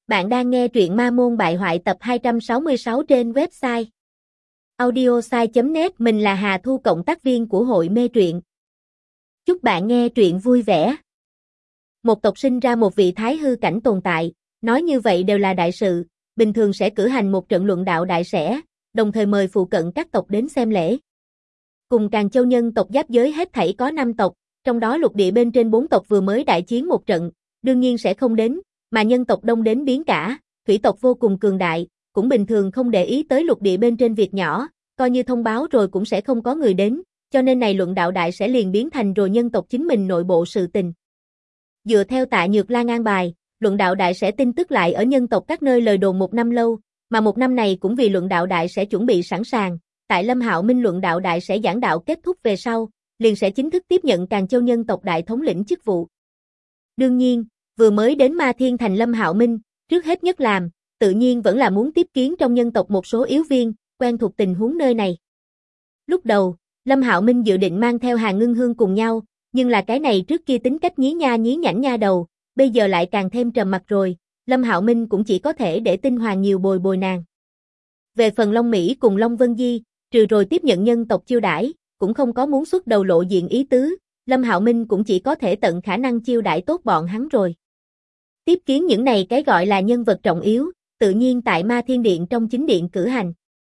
Bạn đang nghe truyện Ma Môn Bại Hoại tập 266 trên website audiosai.net. Mình là Hà Thu, cộng tác viên của hội mê truyện. Chúc bạn nghe truyện vui vẻ. Một tộc sinh ra một vị thái hư cảnh tồn tại, nói như vậy đều là đại sự, bình thường sẽ cử hành một trận luận đạo đại sẽ, đồng thời mời phụ cận các tộc đến xem lễ. Cùng Càn Châu nhân tộc giáp giới hết thảy có 5 tộc, trong đó lục địa bên trên 4 tộc vừa mới đại chiến một trận, đương nhiên sẽ không đến, mà nhân tộc đông đến biến cả, thủy tộc vô cùng cường đại, cũng bình thường không để ý tới lục địa bên trên việc nhỏ, coi như thông báo rồi cũng sẽ không có người đến, cho nên này luận đạo đại sẽ liền biến thành rồi nhân tộc chính mình nội bộ sự tình. Dựa theo Tạ Nhược Lan an bài, luận đạo đại sẽ tin tức lại ở nhân tộc các nơi lời đồn một năm lâu, mà một năm này cũng vì luận đạo đại sẽ chuẩn bị sẵn sàng, tại Lâm Hạo Minh luận đạo đại sẽ giảng đạo kết thúc về sau, liền sẽ chính thức tiếp nhận Càn Châu nhân tộc đại thống lĩnh chức vụ. Đương nhiên, vừa mới đến Ma Thiên Thành Lâm Hạo Minh, trước hết nhất làm, tự nhiên vẫn là muốn tiếp kiến trong nhân tộc một số yếu viên, quen thuộc tình huống nơi này. Lúc đầu, Lâm Hạo Minh dự định mang theo Hàn Ngưng Hương cùng nhau, nhưng là cái này trước kia tính cách nhí nha nhí nhảnh nha đầu, bây giờ lại càng thêm trầm mặc rồi, Lâm Hạo Minh cũng chỉ có thể để Tinh Hoàng nhiều bồi bồi nàng. Về phần Long Mỹ cùng Long Vân Di, trừ rồi tiếp nhận nhân tộc chiêu đãi, cũng không có muốn xuất đầu lộ diện ý tứ, Lâm Hạo Minh cũng chỉ có thể tận khả năng chiêu đãi tốt bọn hắn rồi. Tiếp kiến những này cái gọi là nhân vật trọng yếu, tự nhiên tại Ma Thiên Điện trong chính điện cử hành.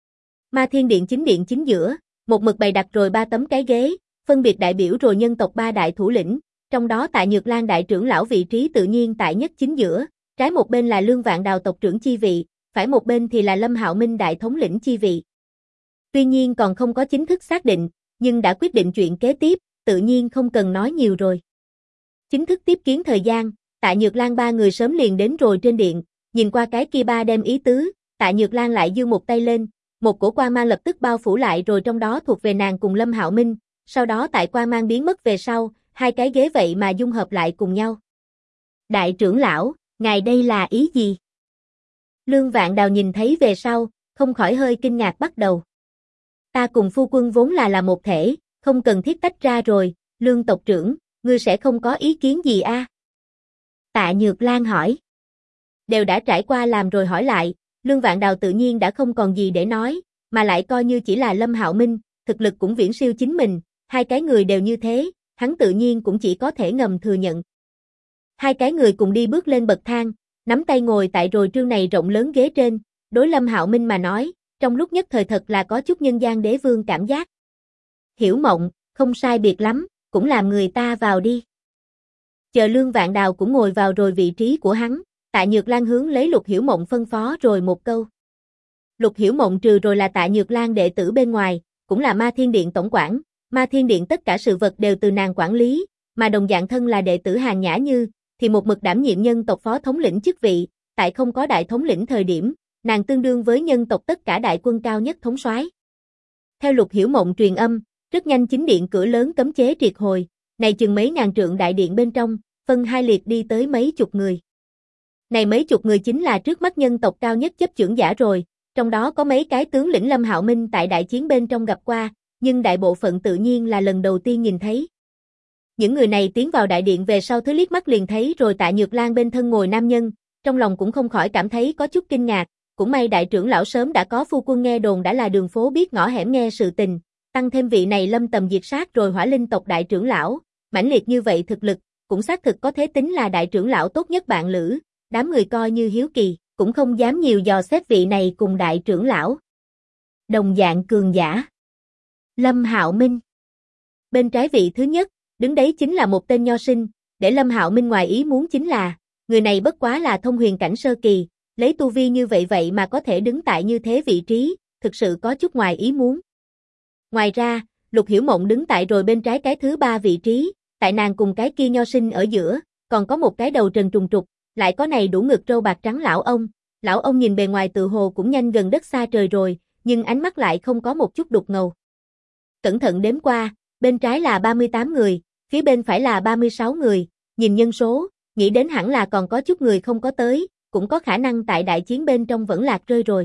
Ma Thiên Điện chính giữa, một mực bày đặt rồi 3 tấm cái ghế, phân biệt đại biểu rồi nhân tộc 3 đại thủ lĩnh, trong đó Tạ Nhược Lan đại trưởng lão vị trí tự nhiên tại nhất chính giữa, trái một bên là Lương Vạn Đào tộc trưởng chi vị, phải một bên thì là Lâm Hạo Minh đại thống lĩnh chi vị. Tuy nhiên còn không có chính thức xác định, nhưng đã quyết định chuyện kế tiếp, tự nhiên không cần nói nhiều rồi. Chính thức tiếp kiến thời gian, Tạ Nhược Lan 3 người sớm liền đến rồi trên điện, nhìn qua cái kia 3 đem ý tứ, Tạ Nhược Lan lại giương một tay lên, một cổ quang mang lập tức bao phủ lại rồi trong đó thuộc về nàng cùng Lâm Hạo Minh, sau đó tại quang mang biến mất về sau, 2 cái ghế vậy mà dung hợp lại cùng nhau. Đại trưởng lão, ngài đây là ý gì? Lương Vạn Đào nhìn thấy về sau, không khỏi hơi kinh ngạc bắt đầu. Ta cùng phu quân vốn là một thể, không cần thiết tách ra rồi, Lương tộc trưởng, ngươi sẽ không có ý kiến gì a? Tạ Nhược Lan hỏi. Đều đã trải qua làm rồi hỏi lại, Lương Vạn Đào tự nhiên đã không còn gì để nói, mà lại coi như chỉ là Lâm Hạo Minh, thực lực cũng viễn siêu chính mình, 2 cái người đều như thế, hắn tự nhiên cũng chỉ có thể ngầm thừa nhận. 2 cái người cùng đi bước lên bậc thang, nắm tay ngồi tại rồi trương này rộng lớn ghế trên, đối Lâm Hạo Minh mà nói, trong lúc nhất thời thật là có chút nhân gian đế vương cảm giác. Hiểu Mộng, không sai biệt lắm, cũng làm người ta vào đi. Chờ Lương Vạn Đào cũng ngồi vào rồi vị trí của hắn, Tạ Nhược Lan hướng lấy Lục Hiểu Mộng phân phó rồi một câu. Lục Hiểu Mộng trừ rồi là Tạ Nhược Lan đệ tử bên ngoài, cũng là Ma Thiên Điện tổng quản, Ma Thiên Điện tất cả sự vật đều từ nàng quản lý, mà đồng dạng thân là đệ tử Hàn Nhã Như, thì một mực đảm nhiệm nhân tộc phó thống lĩnh chức vị, tại không có đại thống lĩnh thời điểm, nàng tương đương với nhân tộc tất cả đại quân cao nhất thống soái. Theo Lục Hiểu Mộng truyền âm, rất nhanh chính điện cửa lớn cấm chế triệt hồi, này chừng mấy ngàn trượng đại điện bên trong, phân 2 liệt đi tới mấy chục người. Này mấy chục người chính là trước mắt nhân tộc cao nhất chấp chưởng giả rồi, trong đó có mấy cái tướng lĩnh Lâm Hạo Minh tại đại chiến bên trong gặp qua, nhưng đại bộ phận tự nhiên là lần đầu tiên nhìn thấy. Những người này tiến vào đại điện về sau thứ liếc mắt liền thấy rồi Tạ Nhược Lan bên thân ngồi nam nhân, trong lòng cũng không khỏi cảm thấy có chút kinh ngạc, cũng may đại trưởng lão sớm đã có phu quân nghe đồn đã là đường phố biết ngõ hẻm nghe sự tình, tăng thêm vị này Lâm tầm diệt sát rồi Hỏa Linh tộc đại trưởng lão, mãnh liệt như vậy thực lực, cũng xác thực có thế tính là đại trưởng lão tốt nhất bạn lữ, đám người coi như hiếu kỳ, cũng không dám nhiều dò xét vị này cùng đại trưởng lão. Đồng dạng cường giả. Lâm Hạo Minh. Bên trái vị thứ nhất, đứng đấy chính là một tên nho sinh, để Lâm Hạo Minh ngoài ý muốn chính là, người này bất quá là thông huyền cảnh sơ kỳ, lấy tu vi như vậy mà có thể đứng tại như thế vị trí, thực sự có chút ngoài ý muốn. Ngoài ra, Lục Hiểu Mộng đứng tại rồi bên trái cái thứ 3 vị trí, tại nàng cùng cái kia nho sinh ở giữa, còn có một cái đầu trần trùng trục, lại có này đủ ngực râu bạc trắng lão ông nhìn bề ngoài tự hồ cũng nhanh gần đất xa trời rồi, nhưng ánh mắt lại không có một chút đục ngầu. Cẩn thận đếm qua, bên trái là 38 người, phía bên phải là 36 người, nhìn nhân số, nghĩ đến hẳn là còn có chút người không có tới, cũng có khả năng tại đại chiến bên trong vẫn lạc rơi rồi.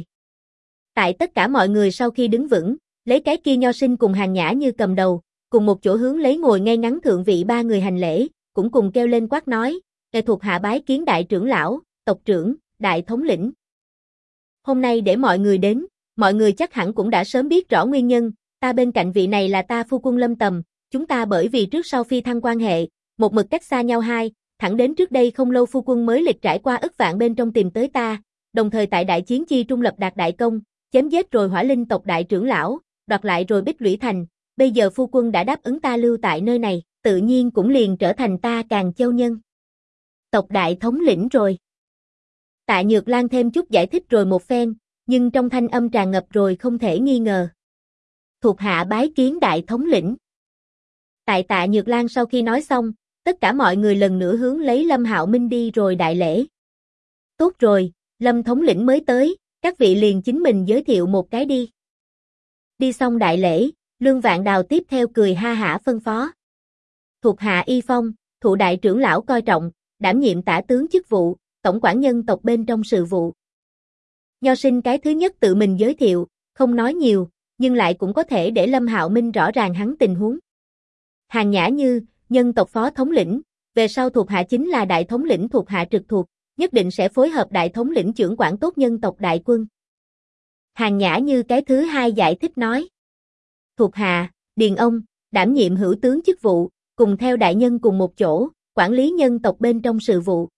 Tại tất cả mọi người sau khi đứng vững, lấy cái kia nho sinh cùng Hàn Nhã Như cầm đầu, cùng một chỗ hướng lấy ngồi ngay ngắn thượng vị 3 người hành lễ, cũng cùng kêu lên quát nói, thuộc hạ bái kiến đại trưởng lão, tộc trưởng, đại thống lĩnh. Hôm nay để mọi người đến, mọi người chắc hẳn cũng đã sớm biết rõ nguyên nhân, ta bên cạnh vị này là ta phu quân Lâm Tầm, chúng ta bởi vì trước sau phi thăng quan hệ, một mực cách xa nhau thẳng đến trước đây không lâu phu quân mới lịch trải qua ức vạn bên trong tìm tới ta, đồng thời tại đại chiến chi trung lập đạt đại công, chém giết rồi Hỏa Linh tộc đại trưởng lão, đoạt lại rồi Bích Lũy Thành, bây giờ phu quân đã đáp ứng ta lưu tại nơi này, tự nhiên cũng liền trở thành ta Càn Châu nhân tộc đại thống lĩnh rồi. Tạ Nhược Lan thêm chút giải thích rồi một phen, nhưng trong thanh âm tràn ngập rồi không thể nghi ngờ. Thuộc hạ bái kiến đại thống lĩnh. Tại Tạ Nhược Lan sau khi nói xong, tất cả mọi người lần nữa hướng lấy Lâm Hạo Minh đi rồi đại lễ. Tốt rồi, Lâm thống lĩnh mới tới, các vị liền chính mình giới thiệu một cái đi. Đi xong đại lễ, Lương Vạn Đào tiếp theo cười ha hả phân phó. Thuộc hạ Y Phong, thụ đại trưởng lão coi trọng, đảm nhiệm tả tướng chức vụ, tổng quản nhân tộc bên trong sự vụ. Nho sinh cái thứ nhất tự mình giới thiệu, không nói nhiều, nhưng lại cũng có thể để Lâm Hạo Minh rõ ràng hắn tình huống. Hàn Nhã Như, nhân tộc phó thống lĩnh, về sau thuộc hạ chính là đại thống lĩnh thuộc hạ trực thuộc, nhất định sẽ phối hợp đại thống lĩnh trưởng quản tốt nhân tộc đại quân. Hàn Nhã Như cái thứ hai giải thích nói. Thuộc hạ, Điền Ông, đảm nhiệm hữu tướng chức vụ, cùng theo đại nhân cùng một chỗ, quản lý nhân tộc bên trong sự vụ.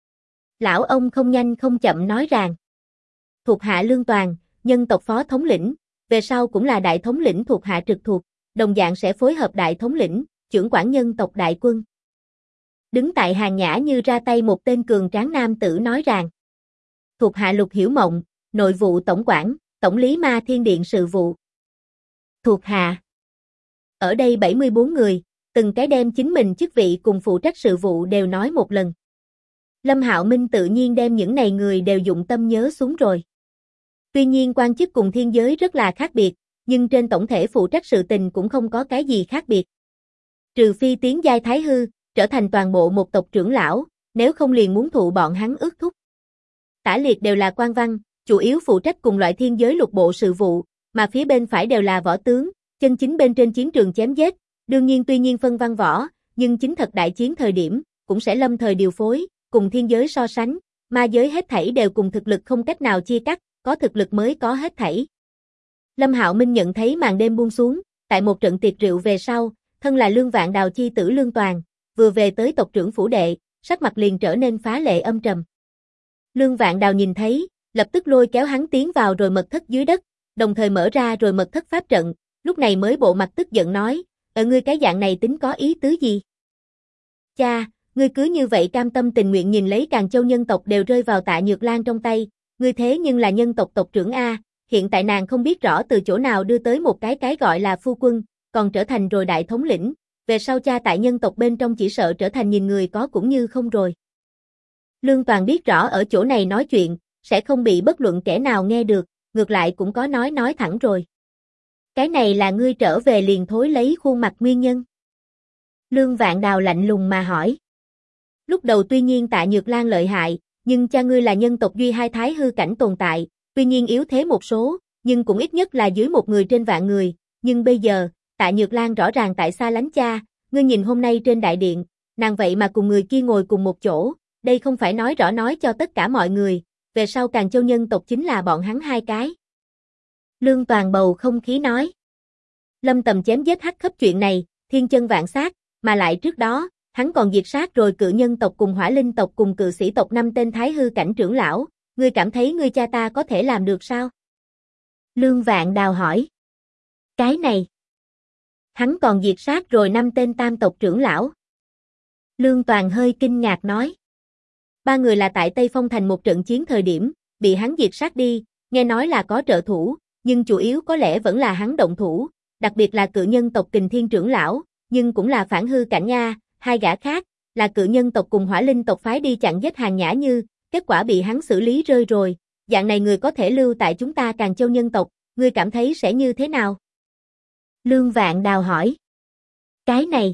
Lão ông không nhanh không chậm nói rằng. Thuộc hạ Lương Toàn, nhân tộc phó thống lĩnh, về sau cũng là đại thống lĩnh thuộc hạ trực thuộc, đồng dạng sẽ phối hợp đại thống lĩnh, trưởng quản nhân tộc đại quân. Đứng tại Hàn Nhã Như ra tay một tên cường tráng nam tử nói rằng. Thuộc hạ Lục Hiểu Mộng, nội vụ tổng quản, tổng lý Ma Thiên Điện sự vụ. Thuộc hạ. Ở đây 74 người, từng cái đem chính mình chức vị cùng phụ trách sự vụ đều nói một lần. Lâm Hạo Minh tự nhiên đem những này người đều dụng tâm nhớ xuống rồi. Tuy nhiên quan chức cùng thiên giới rất là khác biệt, nhưng trên tổng thể phụ trách sự tình cũng không có cái gì khác biệt. Trừ phi tiến giai thái hư, trở thành toàn bộ một tộc trưởng lão, nếu không liền muốn thụ bọn hắn ước thúc. Tả liệt đều là quan văn, chủ yếu phụ trách cùng loại thiên giới lục bộ sự vụ, mà phía bên phải đều là võ tướng, chân chính bên trên chiến trường chém giết, đương nhiên tuy nhiên phân văn võ, nhưng chính thật đại chiến thời điểm, cũng sẽ lâm thời điều phối, cùng thiên giới so sánh, ma giới hết thảy đều cùng thực lực không cách nào chia cắt, có thực lực mới có hết thảy. Lâm Hạo Minh nhận thấy màn đêm buông xuống, tại một trận tiệc rượu về sau, thân là Lương Vạn Đào chi tử Lương Toàn, vừa về tới tộc trưởng phủ đệ, sắc mặt liền trở nên phá lệ âm trầm. Lương Vạn Đào nhìn thấy, lập tức lôi kéo hắn tiến vào rồi mật thất dưới đất, đồng thời mở ra rồi mật thất pháp trận, lúc này mới bộ mặt tức giận nói, ngươi cái dạng này tính có ý tứ gì? Cha, ngươi cứ như vậy cam tâm tình nguyện nhìn lấy Càn Châu nhân tộc đều rơi vào Tạ Nhược Lan trong tay, ngươi thế nhưng là nhân tộc tộc trưởng A, hiện tại nàng không biết rõ từ chỗ nào đưa tới một cái gọi là phu quân, còn trở thành rồi đại thống lĩnh, về sau cha tại nhân tộc bên trong chỉ sợ trở thành nhìn người có cũng như không rồi. Lương Toàn biết rõ ở chỗ này nói chuyện, sẽ không bị bất luận kẻ nào nghe được, ngược lại cũng có nói thẳng rồi. Cái này là ngươi trở về liền thối lấy khuôn mặt nguyên nhân. Lương Vạn Đào lạnh lùng mà hỏi. Lúc đầu tuy nhiên Tạ Nhược Lan lợi hại, nhưng cha ngươi là nhân tộc duy hai thái hư cảnh tồn tại, tuy nhiên yếu thế một số, nhưng cũng ít nhất là dưới một người trên vạn người, nhưng bây giờ, Tạ Nhược Lan rõ ràng tại xa lánh cha, ngươi nhìn hôm nay trên đại điện, nàng vậy mà cùng người kia ngồi cùng một chỗ, đây không phải nói rõ nói cho tất cả mọi người, về sau Càn Châu nhân tộc chính là bọn hắn hai cái. Lương Toàn bầu không khí nói. Lâm Tầm chém giết hắc khắp chuyện này, thiên chân vạn sát, mà lại trước đó, hắn còn diệt sát rồi cự nhân tộc cùng hỏa linh tộc cùng cự sĩ tộc 5 tên thái hư cảnh trưởng lão, ngươi cảm thấy ngươi cha ta có thể làm được sao? Lương Vạn Đào hỏi. Cái này. Hắn còn diệt sát rồi 5 tên tam tộc trưởng lão. Lương Toàn hơi kinh ngạc nói. 3 người là tại Tây Phong Thành một trận chiến thời điểm, bị hắn diệt sát đi, nghe nói là có trợ thủ, nhưng chủ yếu có lẽ vẫn là hắn động thủ, đặc biệt là cự nhân tộc Kình Thiên trưởng lão, nhưng cũng là phản hư cảnh nha, 2 gã khác, là cự nhân tộc cùng hỏa linh tộc phái đi chặn giết Hàn Nhã Như, kết quả bị hắn xử lý rơi rồi, dạng này người có thể lưu tại chúng ta Càn Châu nhân tộc, ngươi cảm thấy sẽ như thế nào? Lương Vạn Đào hỏi. Cái này,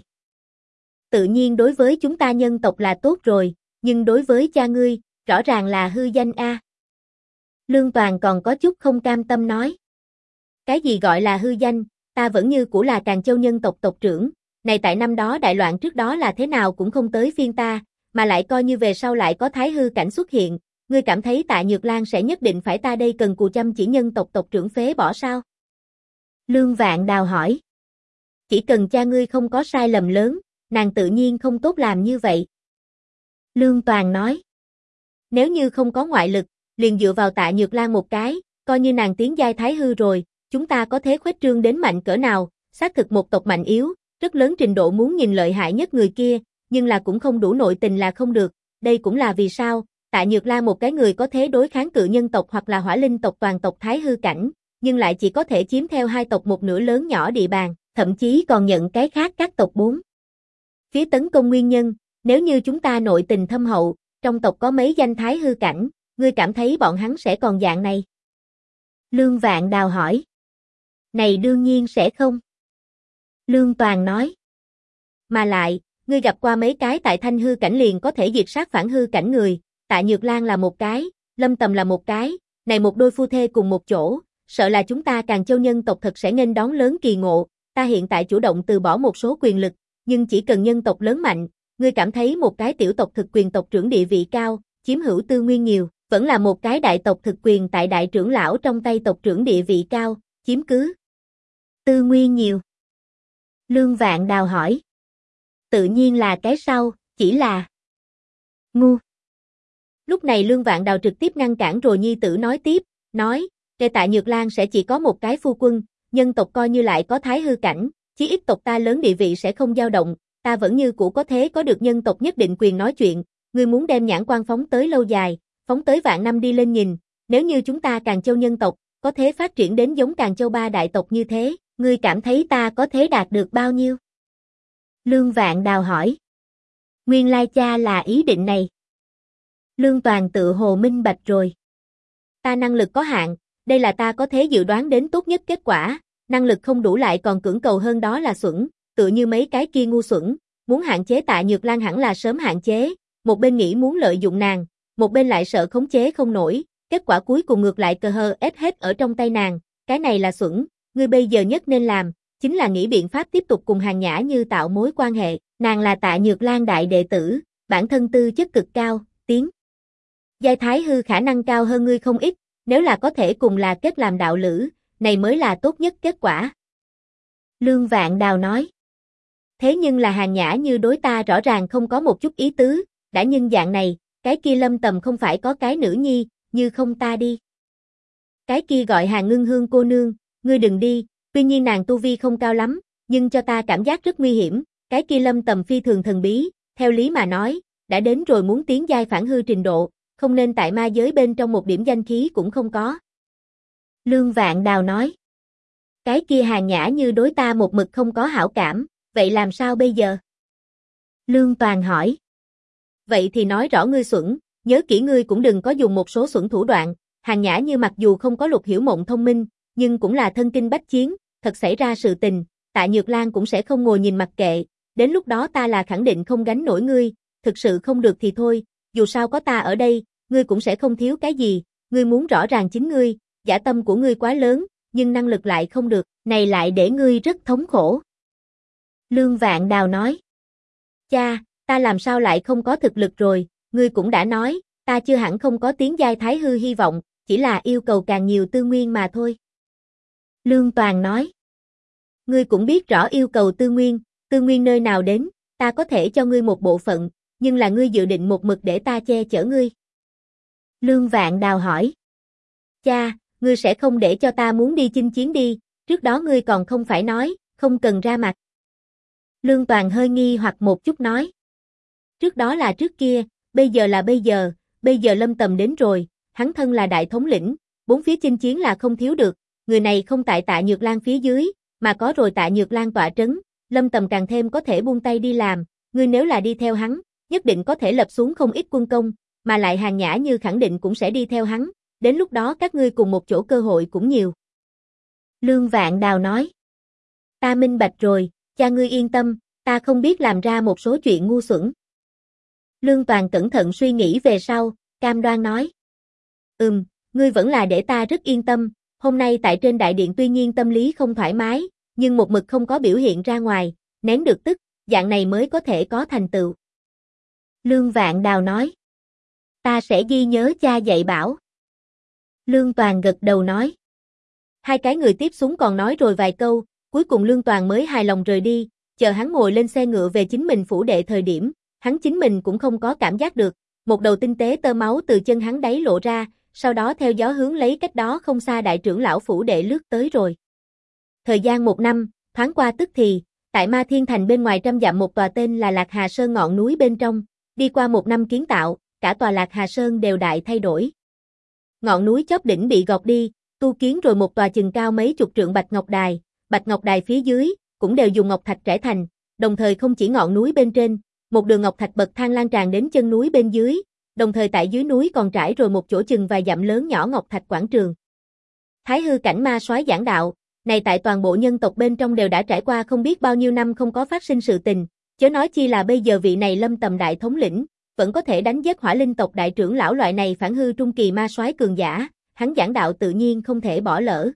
tự nhiên đối với chúng ta nhân tộc là tốt rồi, nhưng đối với cha ngươi, rõ ràng là hư danh a. Lương Toàn còn có chút không cam tâm nói. Cái gì gọi là hư danh, ta vẫn như cũ là Càn Châu nhân tộc tộc trưởng, này tại năm đó đại loạn trước đó là thế nào cũng không tới phiên ta, mà lại coi như về sau lại có thái hư cảnh xuất hiện, ngươi cảm thấy Tạ Nhược Lan sẽ nhất định phải ta đây cần cù chăm chỉ nhân tộc tộc trưởng phế bỏ sao? Lương Vạn Đào hỏi. Chỉ cần cha ngươi không có sai lầm lớn, nàng tự nhiên không tốt làm như vậy. Lương Toàn nói. Nếu như không có ngoại lực, liền dựa vào Tạ Nhược Lan một cái, coi như nàng tiến giai thái hư rồi, chúng ta có thể khuếch trương đến mạnh cỡ nào, xác thực một tộc mạnh yếu, rất lớn trình độ muốn nhìn lợi hại nhất người kia, nhưng là cũng không đủ nội tình là không được, đây cũng là vì sao, Tạ Nhược Lan một cái người có thế đối kháng cự nhân tộc hoặc là hỏa linh tộc toàn tộc thái hư cảnh, nhưng lại chỉ có thể chiếm theo hai tộc một nửa lớn nhỏ địa bàn, thậm chí còn nhận cái khác các tộc bốn phía tấn công nguyên nhân, nếu như chúng ta nội tình thâm hậu, trong tộc có mấy danh thái hư cảnh, ngươi cảm thấy bọn hắn sẽ còn dạng này? Lương Vạn Đào hỏi. Này đương nhiên sẽ không. Lương Toàn nói. Mà lại, ngươi gặp qua mấy cái tại thanh hư cảnh liền có thể diệt sát phản hư cảnh người, Tạ Nhược Lan là một cái, Lâm Tầm là một cái, này một đôi phu thê cùng một chỗ, sợ là chúng ta Càn Châu nhân tộc thật sẽ nghênh đón lớn kỳ ngộ, ta hiện tại chủ động từ bỏ một số quyền lực, nhưng chỉ cần nhân tộc lớn mạnh, ngươi cảm thấy một cái tiểu tộc thực quyền tộc trưởng địa vị cao, chiếm hữu tư nguyên nhiều, vẫn là một cái đại tộc thực quyền tại đại trưởng lão trong tay tộc trưởng địa vị cao, chiếm cứ tư nguyên nhiều? Lương Vạn Đào hỏi. Tự nhiên là cái sau, chỉ là ngu. Lúc này Lương Vạn Đào trực tiếp ngăn cản rồi nhi tử nói tiếp, nói, Tạ Nhược Lan sẽ chỉ có một cái phu quân, nhân tộc coi như lại có thái hư cảnh, chí ít tộc ta lớn địa vị sẽ không dao động, ta vẫn như cũ có thế có được nhân tộc nhất định quyền nói chuyện, ngươi muốn đem nhãn quan phóng tới lâu dài, phóng tới vạn năm đi lên nhìn, nếu như chúng ta Càn Châu nhân tộc, có thế phát triển đến giống Càn Châu ba đại tộc như thế, ngươi cảm thấy ta có thể đạt được bao nhiêu? Lương Vạn Đào hỏi. Nguyên lai cha là ý định này. Lương Toàn tự hồ minh bạch rồi. Ta năng lực có hạn, đây là ta có thể dự đoán đến tốt nhất kết quả, năng lực không đủ lại còn cưỡng cầu hơn đó là xuẩn, tựa như mấy cái kia ngu xuẩn, muốn hạn chế Tạ Nhược Lan hẳn là sớm hạn chế, một bên nghĩ muốn lợi dụng nàng, một bên lại sợ khống chế không nổi, kết quả cuối cùng ngược lại cờ hờ ép hết ở trong tay nàng, cái này là xuẩn, ngươi bây giờ nhất nên làm, chính là nghĩ biện pháp tiếp tục cùng Hàn Nhã Như tạo mối quan hệ, nàng là Tạ Nhược Lan đại đệ tử, bản thân tư chất cực cao, tiến giai thái hư khả năng cao hơn ngươi không ít, nếu là có thể cùng là kết làm đạo lữ, này mới là tốt nhất kết quả. Lương Vạn Đào nói. Thế nhưng là Hàn Nhã Như đối ta rõ ràng không có một chút ý tứ, đã nhân dạng này, cái kia Lâm Tầm không phải có cái nữ nhi, như không ta đi. Cái kia gọi Hàn Ngưng Hương cô nương, ngươi đừng đi, tuy nhiên nàng tu vi không cao lắm, nhưng cho ta cảm giác rất nguy hiểm, cái kia Lâm Tầm phi thường thần bí, theo lý mà nói, đã đến rồi muốn tiến giai phản hư trình độ, không nên tại ma giới bên trong một điểm danh khí cũng không có. Lương Vạn Đào nói. Cái kia Hàn Nhã Như đối ta một mực không có hảo cảm, vậy làm sao bây giờ? Lương Toàn hỏi. Vậy thì nói rõ ngươi xuẩn, nhớ kỹ ngươi cũng đừng có dùng một số xuẩn thủ đoạn, Hàn Nhã Như mặc dù không có Lục Hiểu Mộng thông minh, nhưng cũng là thân kinh bách chiến, thật xảy ra sự tình, Tạ Nhược Lan cũng sẽ không ngồi nhìn mặc kệ, đến lúc đó ta là khẳng định không gánh nổi ngươi, thực sự không được thì thôi, dù sao có ta ở đây, ngươi cũng sẽ không thiếu cái gì, ngươi muốn rõ ràng chính ngươi, dã tâm của ngươi quá lớn, nhưng năng lực lại không được, này lại để ngươi rất thống khổ. Lương Vạn Đào nói. Cha, ta làm sao lại không có thực lực rồi, ngươi cũng đã nói, ta chưa hẳn không có tiến giai thái hư hy vọng, chỉ là yêu cầu càng nhiều tư nguyên mà thôi. Lương Toàn nói. Ngươi cũng biết rõ yêu cầu tư nguyên nơi nào đến, ta có thể cho ngươi một bộ phận, nhưng là ngươi dự định một mực để ta che chở ngươi. Lương Vạn Đào hỏi. Cha, ngươi sẽ không để cho ta muốn đi chinh chiến đi, trước đó ngươi còn không phải nói, không cần ra mặt. Lương Toàn hơi nghi hoặc một chút nói. Trước đó là trước kia, bây giờ là bây giờ Lâm Tầm đến rồi, hắn thân là đại thống lĩnh, bốn phía chinh chiến là không thiếu được, người này không tại Tạ Nhược Lan phía dưới, mà có rồi Tạ Nhược Lan tọa trấn, Lâm Tầm càng thêm có thể buông tay đi làm, ngươi nếu là đi theo hắn, nhất định có thể lập xuống không ít quân công, mà lại Hàn Nhã Như khẳng định cũng sẽ đi theo hắn, đến lúc đó các ngươi cùng một chỗ cơ hội cũng nhiều. Lương Vạn Đào nói. Ta minh bạch rồi, cha ngươi yên tâm, ta không biết làm ra một số chuyện ngu xuẩn. Lương Toàn cẩn thận suy nghĩ về sau, cam đoan nói. Ngươi vẫn là để ta rất yên tâm, hôm nay tại trên đại điện tuy nhiên tâm lý không thoải mái, nhưng một mực không có biểu hiện ra ngoài, nén được tức, dạng này mới có thể có thành tựu. Lương Vạn Đào nói. Ta sẽ ghi nhớ cha dạy bảo. Lương Toàn gật đầu nói. Hai cái người tiếp xuống còn nói rồi vài câu, cuối cùng Lương Toàn mới hài lòng rời đi, chờ hắn ngồi lên xe ngựa về chính mình phủ đệ thời điểm, hắn chính mình cũng không có cảm giác được, một đầu tinh tế tơ máu từ chân hắn đáy lộ ra, sau đó theo gió hướng lấy cách đó không xa đại trưởng lão phủ đệ lướt tới rồi. Thời gian 1 năm, thoáng qua tức thì, tại Ma Thiên Thành bên ngoài 100 dặm một tòa tên là Lạc Hà Sơn ngọn núi bên trong, đi qua 1 năm kiến tạo, cả tòa Lạc Hà Sơn đều đại thay đổi. Ngọn núi chóp đỉnh bị gọt đi, tu kiến rồi một tòa chừng cao mấy chục trượng Bạch Ngọc Đài phía dưới cũng đều dùng ngọc thạch trải thành, đồng thời không chỉ ngọn núi bên trên, một đường ngọc thạch bậc thang lan tràn đến chân núi bên dưới, đồng thời tại dưới núi còn trải rồi một chỗ chừng vài dặm lớn nhỏ ngọc thạch quảng trường. Thái hư cảnh ma soái giảng đạo, này tại toàn bộ nhân tộc bên trong đều đã trải qua không biết bao nhiêu năm không có phát sinh sự tình, chớ nói chi là bây giờ vị này Lâm Tầm đại thống lĩnh, vẫn có thể đánh giết Hỏa Linh tộc đại trưởng lão loại này phản hư trung kỳ ma soái cường giả, hắn giảng đạo tự nhiên không thể bỏ lỡ.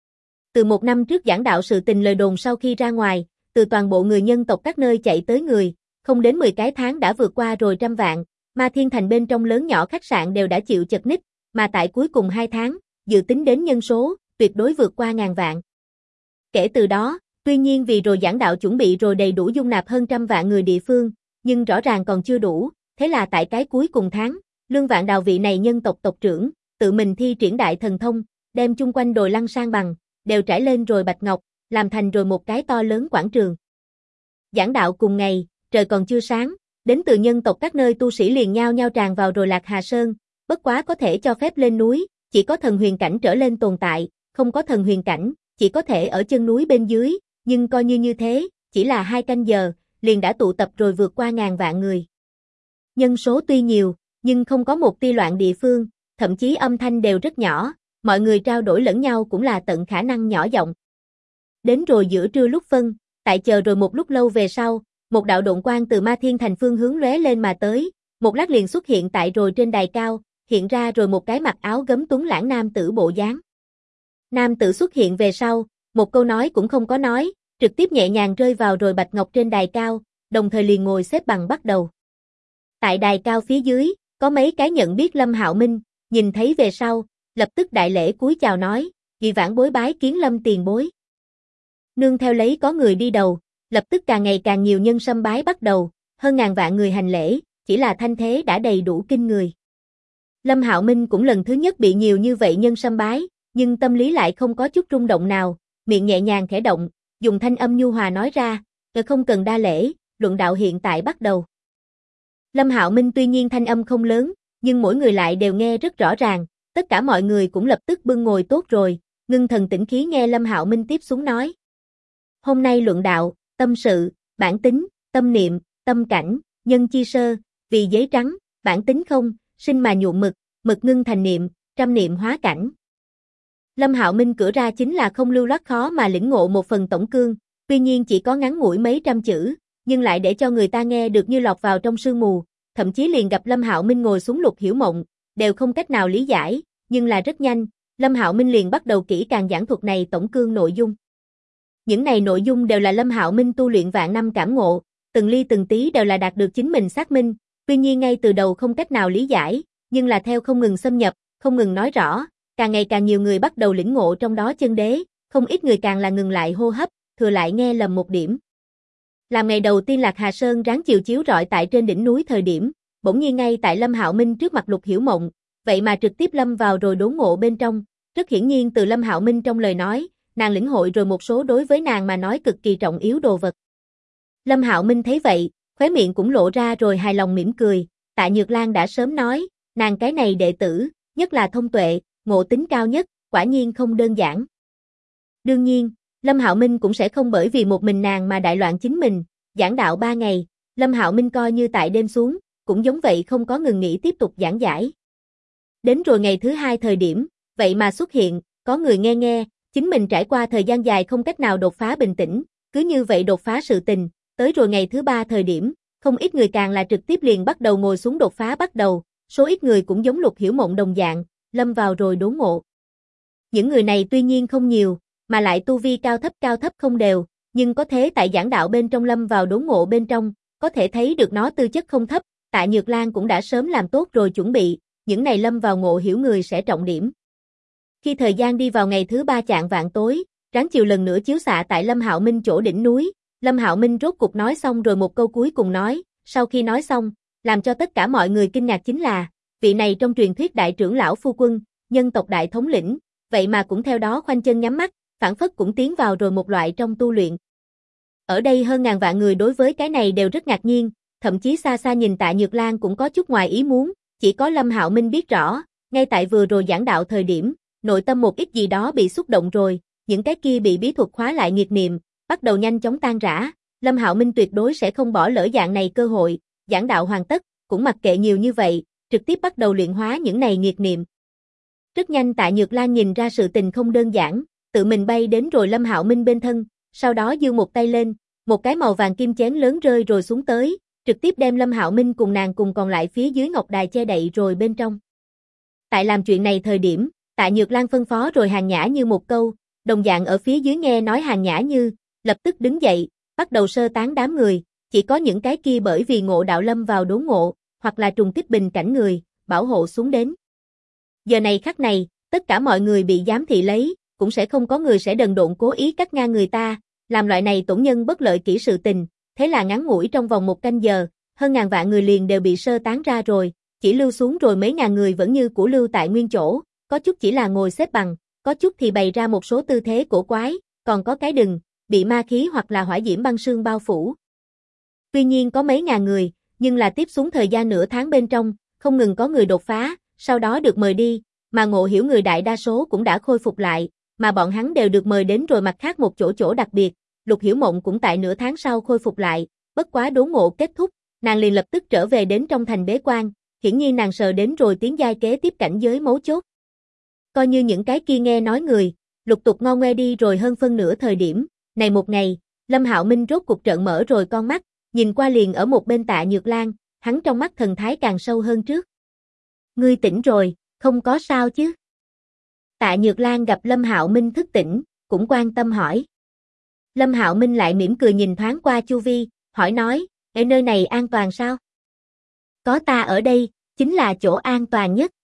Từ 1 năm trước giảng đạo sự tình lời đồn sau khi ra ngoài, từ toàn bộ người nhân tộc các nơi chạy tới người, không đến 10 cái tháng đã vượt qua rồi 100 vạn, Ma Thiên Thành bên trong lớn nhỏ khách sạn đều đã chịu chật ních, mà tại cuối cùng 2 tháng, dự tính đến nhân số, tuyệt đối vượt qua 1000 vạn. Kể từ đó, tuy nhiên vì rồi giảng đạo chuẩn bị rồi đầy đủ dung nạp hơn 100 vạn người địa phương, nhưng rõ ràng còn chưa đủ, thế là tại cái cuối cùng tháng, Lương Vạn Đào vị này nhân tộc tộc trưởng, tự mình thi triển đại thần thông, đem chung quanh đồi lăng san bằng, đều trải lên rồi bạch ngọc, làm thành rồi một cái to lớn quảng trường. Giảng đạo cùng ngày, trời còn chưa sáng, đến từ nhân tộc các nơi tu sĩ liền nhao nhao tràn vào rồi Lạc Hà Sơn, bất quá có thể cho phép lên núi, chỉ có thần huyền cảnh trở lên tồn tại, không có thần huyền cảnh, chỉ có thể ở chân núi bên dưới, nhưng coi như thế, chỉ là 2 canh giờ, liền đã tụ tập rồi vượt qua 1000 vạn người. Nhân số tuy nhiều, nhưng không có một tia loạn địa phương, thậm chí âm thanh đều rất nhỏ, mọi người trao đổi lẫn nhau cũng là tận khả năng nhỏ giọng. Đến rồi giữa trưa lúc phân, tại chờ rồi một lúc lâu về sau, một đạo độn quang từ Ma Thiên Thành phương hướng lóe lên mà tới, một lát liền xuất hiện tại rồi trên đài cao, hiện ra rồi một cái mặc áo gấm tuấn lãng nam tử bộ dáng. Nam tử xuất hiện về sau, một câu nói cũng không có nói, trực tiếp nhẹ nhàng rơi vào rồi bạch ngọc trên đài cao, đồng thời liền ngồi xếp bằng bắt đầu. Tại đài cao phía dưới, có mấy cái nhận biết Lâm Hạo Minh, nhìn thấy về sau, lập tức đại lễ cúi chào nói, dị vãng bối bái kiến Lâm tiền bối. Nương theo lấy có người đi đầu, lập tức càng ngày càng nhiều nhân sâm bái bắt đầu, hơn 1000 vạn người hành lễ, chỉ là thanh thế đã đầy đủ kinh người. Lâm Hạo Minh cũng lần thứ nhất bị nhiều như vậy nhân sâm bái, nhưng tâm lý lại không có chút rung động nào, miệng nhẹ nhàng khẽ động, dùng thanh âm nhu hòa nói ra, không cần đa lễ, luận đạo hiện tại bắt đầu. Lâm Hạo Minh tuy nhiên thanh âm không lớn, nhưng mỗi người lại đều nghe rất rõ ràng, tất cả mọi người cũng lập tức bưng ngồi tốt rồi, ngưng thần tĩnh khí nghe Lâm Hạo Minh tiếp xuống nói. Hôm nay luận đạo, tâm sự, bản tính, tâm niệm, tâm cảnh, nhân chi sơ, vì giấy trắng, bản tính không, sinh mà nhuộm mực, mực ngưng thành niệm, trăm niệm hóa cảnh. Lâm Hạo Minh cửa ra chính là không lưu loát khó mà lĩnh ngộ một phần tổng cương, tuy nhiên chỉ có ngắn ngủi mấy trăm chữ, nhưng lại để cho người ta nghe được như lọt vào trong sương mù, thậm chí liền gặp Lâm Hạo Minh ngồi xuống Lục Hiểu Mộng, đều không cách nào lý giải, nhưng là rất nhanh, Lâm Hạo Minh liền bắt đầu kỹ càng giảng thuật này tổng cương nội dung. Những này nội dung đều là Lâm Hạo Minh tu luyện vạn năm cảm ngộ, từng ly từng tí đều là đạt được chính mình xác minh, tuy nhiên ngay từ đầu không cách nào lý giải, nhưng là theo không ngừng xâm nhập, không ngừng nói rõ, càng ngày càng nhiều người bắt đầu lĩnh ngộ trong đó chân đế, không ít người càng là ngừng lại hô hấp, thừa lại nghe lầm một điểm. Làm ngày đầu tiên Lạc Hà Sơn ráng chiều chiếu rọi tại trên đỉnh núi thời điểm, bỗng nhiên ngay tại Lâm Hạo Minh trước mặt Lục Hiểu Mộng, vậy mà trực tiếp lâm vào rồi đốn ngộ bên trong, rất hiển nhiên từ Lâm Hạo Minh trong lời nói, nàng lĩnh hội rồi một số đối với nàng mà nói cực kỳ trọng yếu đồ vật. Lâm Hạo Minh thấy vậy, khóe miệng cũng lộ ra rồi hài lòng mỉm cười, Tạ Nhược Lan đã sớm nói, nàng cái này đệ tử, nhất là thông tuệ, ngộ tính cao nhất, quả nhiên không đơn giản. Đương nhiên, Lâm Hạo Minh cũng sẽ không bởi vì một mình nàng mà đại loạn chính mình, giảng đạo 3 ngày, Lâm Hạo Minh coi như tại đêm xuống, cũng giống vậy không có ngừng nghỉ tiếp tục giảng giải. Đến rồi ngày thứ 2 thời điểm, vậy mà xuất hiện, có người nghe, chính mình trải qua thời gian dài không cách nào đột phá bình tĩnh, cứ như vậy đột phá sự tình, tới rồi ngày thứ 3 thời điểm, không ít người càng là trực tiếp liền bắt đầu ngồi xuống đột phá bắt đầu, số ít người cũng giống Lục Hiểu Mộng đồng dạng, lâm vào rồi đốn ngộ. Những người này tuy nhiên không nhiều, mà lại tu vi cao thấp không đều, nhưng có thế tại giảng đạo bên trong lâm vào đốn ngộ bên trong, có thể thấy được nó tư chất không thấp, Tạ Nhược Lan cũng đã sớm làm tốt rồi chuẩn bị, những này lâm vào ngộ hiểu người sẽ trọng điểm. Khi thời gian đi vào ngày thứ 3 chạng vạng tối, ráng chiều lần nữa chiếu xạ tại Lâm Hạo Minh chỗ đỉnh núi, Lâm Hạo Minh rốt cục nói xong rồi một câu cuối cùng nói, sau khi nói xong, làm cho tất cả mọi người kinh ngạc chính là, vị này trong truyền thuyết đại trưởng lão phu quân, nhân tộc đại thống lĩnh, vậy mà cũng theo đó khoanh chân nhắm mắt, phảng phất cũng tiến vào rồi một loại trong tu luyện. Ở đây hơn ngàn vạn người đối với cái này đều rất ngạc nhiên, thậm chí xa xa nhìn Tạ Nhược Lan cũng có chút ngoài ý muốn, chỉ có Lâm Hạo Minh biết rõ, ngay tại vừa rồi giảng đạo thời điểm, nội tâm một ít gì đó bị xúc động rồi, những cái kia bị bí thuật khóa lại nghiệt niệm, bắt đầu nhanh chóng tan rã, Lâm Hạo Minh tuyệt đối sẽ không bỏ lỡ dạng này cơ hội, giảng đạo hoàn tất, cũng mặc kệ nhiều như vậy, trực tiếp bắt đầu luyện hóa những này nghiệt niệm. Rất nhanh Tạ Nhược Lan nhìn ra sự tình không đơn giản, tự mình bay đến rồi Lâm Hạo Minh bên thân, sau đó giơ một tay lên, một cái màu vàng kim chén lớn rơi rồi xuống tới, trực tiếp đem Lâm Hạo Minh cùng nàng cùng còn lại phía dưới ngọc đài che đậy rồi bên trong. Tại làm chuyện này thời điểm, Tạ Nhược Lan phân phó rồi Hàn Nhã Như một câu, đồng dạng ở phía dưới nghe nói Hàn Nhã Như, lập tức đứng dậy, bắt đầu sơ tán đám người, chỉ có những cái kia bởi vì ngộ đạo lâm vào đốn ngộ, hoặc là trùng kích bình cảnh người, bảo hộ xuống đến. Giờ này khắc này, tất cả mọi người bị giám thị lấy, cũng sẽ không có người sẽ đần độn cố ý cắt ngang người ta, làm loại này tổn nhân bất lợi kỹ sự tình, thế là ngắn ngủi trong vòng 1 canh giờ, hơn ngàn vạn người liền đều bị sơ tán ra rồi, chỉ lưu xuống rồi mấy ngàn người vẫn như cũ lưu tại nguyên chỗ, có chút chỉ là ngồi xếp bằng, có chút thì bày ra một số tư thế cổ quái, còn có cái đừng, bị ma khí hoặc là hỏa diễm băng sương bao phủ. Tuy nhiên có mấy ngàn người, nhưng là tiếp xuống thời gian nửa tháng bên trong, không ngừng có người đột phá, sau đó được mời đi, mà ngộ hiểu người đại đa số cũng đã khôi phục lại, mà bọn hắn đều được mời đến rồi mặt khác một chỗ đặc biệt, Lục Hiểu Mộng cũng tại nửa tháng sau khôi phục lại, bất quá đốn ngộ kết thúc, nàng liền lập tức trở về đến trong thành bế quan, hiển nhiên nàng sờ đến rồi tiến giai kế tiếp cảnh giới mấu chốt. Coi như những cái kia nghe nói người, lục tục ngo ngoe đi rồi hơn phân nửa thời điểm, này một ngày, Lâm Hạo Minh rốt cục trợn mở rồi con mắt, nhìn qua liền ở một bên Tạ Nhược Lan, hắn trong mắt thần thái càng sâu hơn trước. Ngươi tỉnh rồi, không có sao chứ? Tạ Nhược Lan gặp Lâm Hạo Minh thức tỉnh, cũng quan tâm hỏi. Lâm Hạo Minh lại mỉm cười nhìn thoáng qua chu vi, hỏi nói, ở nơi này an toàn sao? Có ta ở đây, chính là chỗ an toàn nhất.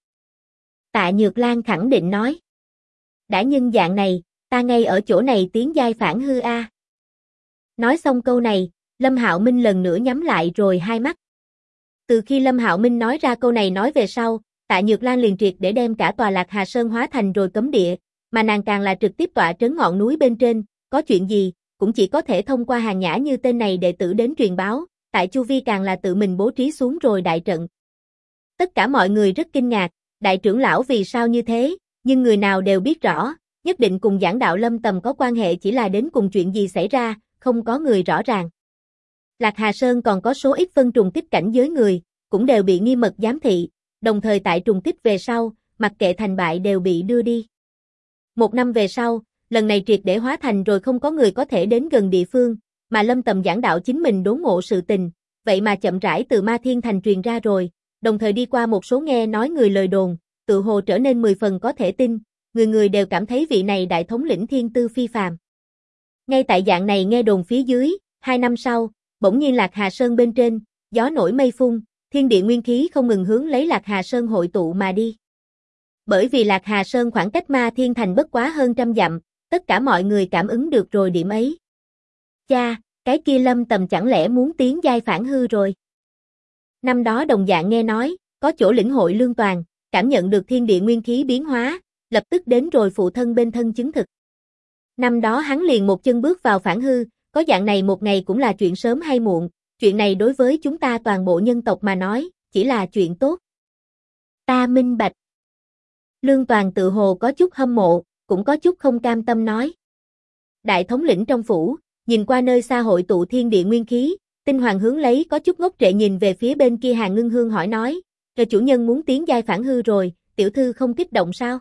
Tạ Nhược Lan khẳng định nói. Đã nhân dạng này, ta ngay ở chỗ này tiến giai phản hư a. Nói xong câu này, Lâm Hạo Minh lần nữa nhắm lại rồi hai mắt. Từ khi Lâm Hạo Minh nói ra câu này nói về sau, Tạ Nhược Lan liền triệt để đem cả tòa Lạc Hà Sơn hóa thành rồi cấm địa, mà nàng càng là trực tiếp tọa trấn ngọn núi bên trên, có chuyện gì, cũng chỉ có thể thông qua Hàn Nhã Như tên này đệ tử đến truyền báo, tại chu vi càng là tự mình bố trí xuống rồi đại trận. Tất cả mọi người rất kinh ngạc, đại trưởng lão vì sao như thế, nhưng người nào đều biết rõ, nhất định cùng giảng đạo Lâm Tầm có quan hệ, chỉ là đến cùng chuyện gì xảy ra, không có người rõ ràng. Lạc Hà Sơn còn có số ít phân trùng kích cảnh giới người, cũng đều bị nghiêm mật giám thị, đồng thời tại trùng kích về sau, mặc kệ thành bại đều bị đưa đi. 1 năm về sau, lần này triệt để hóa thành rồi không có người có thể đến gần địa phương, mà Lâm Tầm giảng đạo chính mình đốn ngộ sự tình, vậy mà chậm rãi từ Ma Thiên Thành truyền ra rồi, đồng thời đi qua một số nghe nói người lời đồn, tự hồ trở nên 10 phần có thể tin, người người đều cảm thấy vị này đại thống lĩnh thiên tư phi phàm. Ngay tại dạng này nghe đồn phía dưới, 2 năm sau, bỗng nhiên Lạc Hà Sơn bên trên, gió nổi mây phun, thiên địa nguyên khí không ngừng hướng lấy Lạc Hà Sơn hội tụ mà đi. Bởi vì Lạc Hà Sơn khoảng cách Ma Thiên Thành bất quá hơn 100 dặm, tất cả mọi người cảm ứng được rồi điểm ấy. Cha, cái kia Lâm Tầm chẳng lẽ muốn tiến giai phản hư rồi? Năm đó đồng dạng nghe nói, có chỗ lĩnh hội lương toàn, cảm nhận được thiên địa nguyên khí biến hóa, lập tức đến rồi phụ thân bên thân chứng thực. Năm đó hắn liền một chân bước vào phản hư, có dạng này một ngày cũng là chuyện sớm hay muộn, chuyện này đối với chúng ta toàn bộ nhân tộc mà nói, chỉ là chuyện tốt. Ta minh bạch. Lương Toàn tự hồ có chút hâm mộ, cũng có chút không cam tâm nói. Đại thống lĩnh trong phủ, nhìn qua nơi xa hội tụ thiên địa nguyên khí, Tinh Hoàng hướng lấy có chút ngốc trệ nhìn về phía bên kia Hàn Ngưng Hương hỏi nói, chủ nhân muốn tiến giai phản hư rồi, tiểu thư không kích động sao?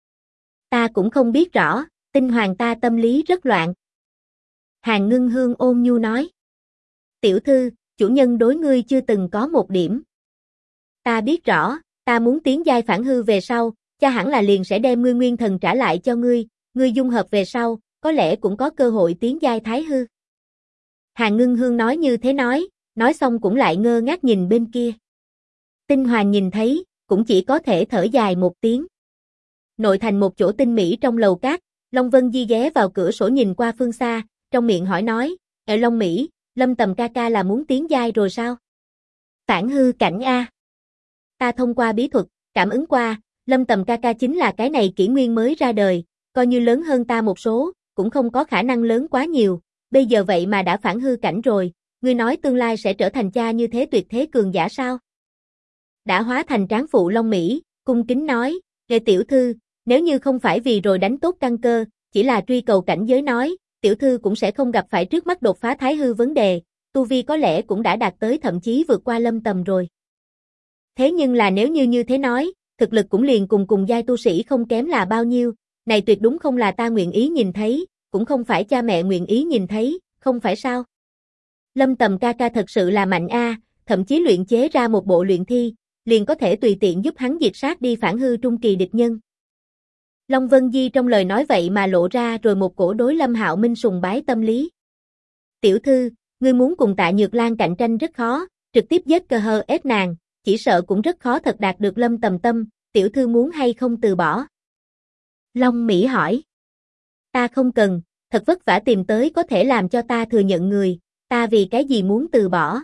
Ta cũng không biết rõ, Tinh Hoàng ta tâm lý rất loạn. Hàn Ngưng Hương ôn nhu nói. Tiểu thư, chủ nhân đối ngươi chưa từng có một điểm. Ta biết rõ, ta muốn tiến giai phản hư về sau, cha hẳn là liền sẽ đem ngươi nguyên thần trả lại cho ngươi dung hợp về sau, có lẽ cũng có cơ hội tiến giai thái hư. Hàn Ngưng Hương nói như thế nói xong cũng lại ngơ ngác nhìn bên kia. Tinh Hoàng nhìn thấy, cũng chỉ có thể thở dài một tiếng. Nội thành một chỗ tinh mỹ trong lầu cát, Long Vân Di ghé vào cửa sổ nhìn qua phương xa, trong miệng hỏi nói, Long Mỹ, Lâm Tầm ca ca là muốn tiến giai rồi sao? Phản hư cảnh A. Ta thông qua bí thuật, cảm ứng qua, Lâm Tầm ca ca chính là cái này kỷ nguyên mới ra đời, coi như lớn hơn ta một số, cũng không có khả năng lớn quá nhiều, bây giờ vậy mà đã phản hư cảnh rồi, ngươi nói tương lai sẽ trở thành cha như thế tuyệt thế cường giả sao? Đã hóa thành tráng phụ Long Mỹ, cung kính nói, tiểu thư, nếu như không phải vì rồi đánh tốt căn cơ, chỉ là truy cầu cảnh giới nói, tiểu thư cũng sẽ không gặp phải trước mắt đột phá thái hư vấn đề, tu vi có lẽ cũng đã đạt tới thậm chí vượt qua Lâm Tầm rồi. Thế nhưng là nếu như thế nói, thực lực cũng liền cùng giai tu sĩ không kém là bao nhiêu, này tuyệt đúng không là ta nguyện ý nhìn thấy, cũng không phải cha mẹ nguyện ý nhìn thấy, không phải sao? Lâm Tầm ca ca thật sự là mạnh a, thậm chí luyện chế ra một bộ luyện thi, liền có thể tùy tiện giúp hắn diệt sát đi phản hư trung kỳ địch nhân. Long Vân Di trong lời nói vậy mà lộ ra rồi một cổ đối Lâm Hạo Minh sùng bái tâm lý. Tiểu thư, ngươi muốn cùng Tạ Nhược Lan cạnh tranh rất khó, trực tiếp giết cơ hơ ép nàng, chỉ sợ cũng rất khó thật đạt được Lâm Tầm tâm, tiểu thư muốn hay không từ bỏ? Long Mỹ hỏi. Ta không cần, thật vất vả tìm tới có thể làm cho ta thừa nhận người, ta vì cái gì muốn từ bỏ,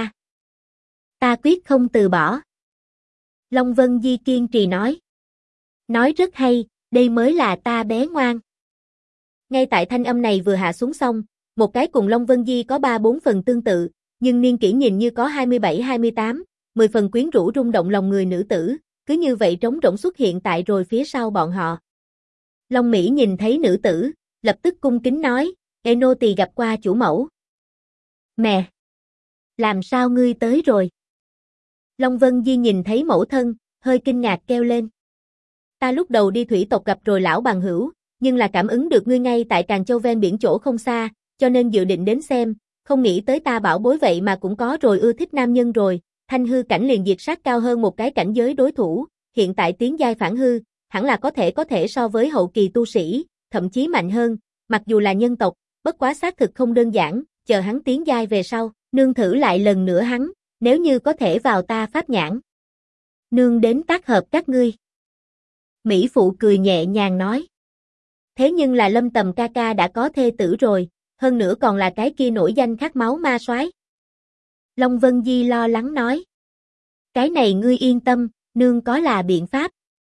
ta quyết không từ bỏ. Long Vân Di kiên trì nói. Nói rất hay, đây mới là ta bé ngoan. Ngay tại thanh âm này vừa hạ xuống xong, một cái cùng Long Vân Di có 3-4 phần tương tự, nhưng niên kỷ nhìn như có 27-28, 10 phần quyến rũ rung động lòng người nữ tử, cứ như vậy trống rỗng xuất hiện tại rồi phía sau bọn họ. Long Mỹ nhìn thấy nữ tử, lập tức cung kính nói, nô tỳ gặp qua chủ mẫu. Mẹ! Làm sao ngươi tới rồi? Long Vân Di nhìn thấy mẫu thân, hơi kinh ngạc kêu lên. Ta lúc đầu đi thủy tộc gặp rồi lão bằng hữu, nhưng là cảm ứng được ngươi ngay tại Càn Châu ven biển chỗ không xa, cho nên dự định đến xem, không nghĩ tới ta bảo bối vậy mà cũng có rồi ưa thích nam nhân rồi, thanh hư cảnh liền diệt sát cao hơn một cái cảnh giới đối thủ, hiện tại tiến giai phản hư, hẳn là có thể so với hậu kỳ tu sĩ, thậm chí mạnh hơn, mặc dù là nhân tộc, bất quá xác thực không đơn giản, chờ hắn tiến giai về sau, nương thử lại lần nữa hắn, nếu như có thể vào ta pháp nhãn. Nương đến tác hợp các ngươi. Mỹ phụ cười nhẹ nhàng nói. Thế nhưng là Lâm Tầm ca ca đã có thê tử rồi, hơn nữa còn là cái kia nổi danh khát máu ma soái. Long Vân Di lo lắng nói. Cái này ngươi yên tâm, nương có là biện pháp.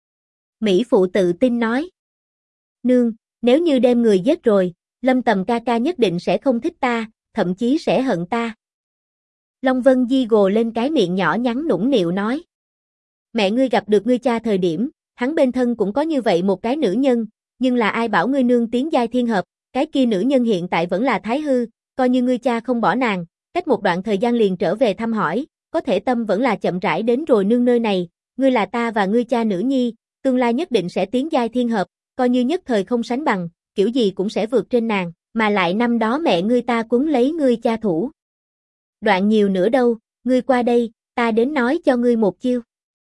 Mỹ phụ tự tin nói. Nương, nếu như đem người giết rồi, Lâm Tầm ca ca nhất định sẽ không thích ta, thậm chí sẽ hận ta. Long Vân Di gồ lên cái miệng nhỏ nhắn nũng nịu nói. Mẹ ngươi gặp được ngươi cha thời điểm, hắn bên thân cũng có như vậy một cái nữ nhân, nhưng là ai bảo ngươi nương tiến giai thiên hợp, cái kia nữ nhân hiện tại vẫn là thái hư, coi như ngươi cha không bỏ nàng, cách một đoạn thời gian liền trở về thăm hỏi, có thể tâm vẫn là chậm rãi đến rồi nương nơi này, ngươi là ta và ngươi cha nữ nhi, tương lai nhất định sẽ tiến giai thiên hợp, coi như nhất thời không sánh bằng, kiểu gì cũng sẽ vượt trên nàng, mà lại năm đó mẹ ngươi ta quấn lấy ngươi cha thủ. Đoạn nhiều nữa đâu, ngươi qua đây, ta đến nói cho ngươi một chiêu.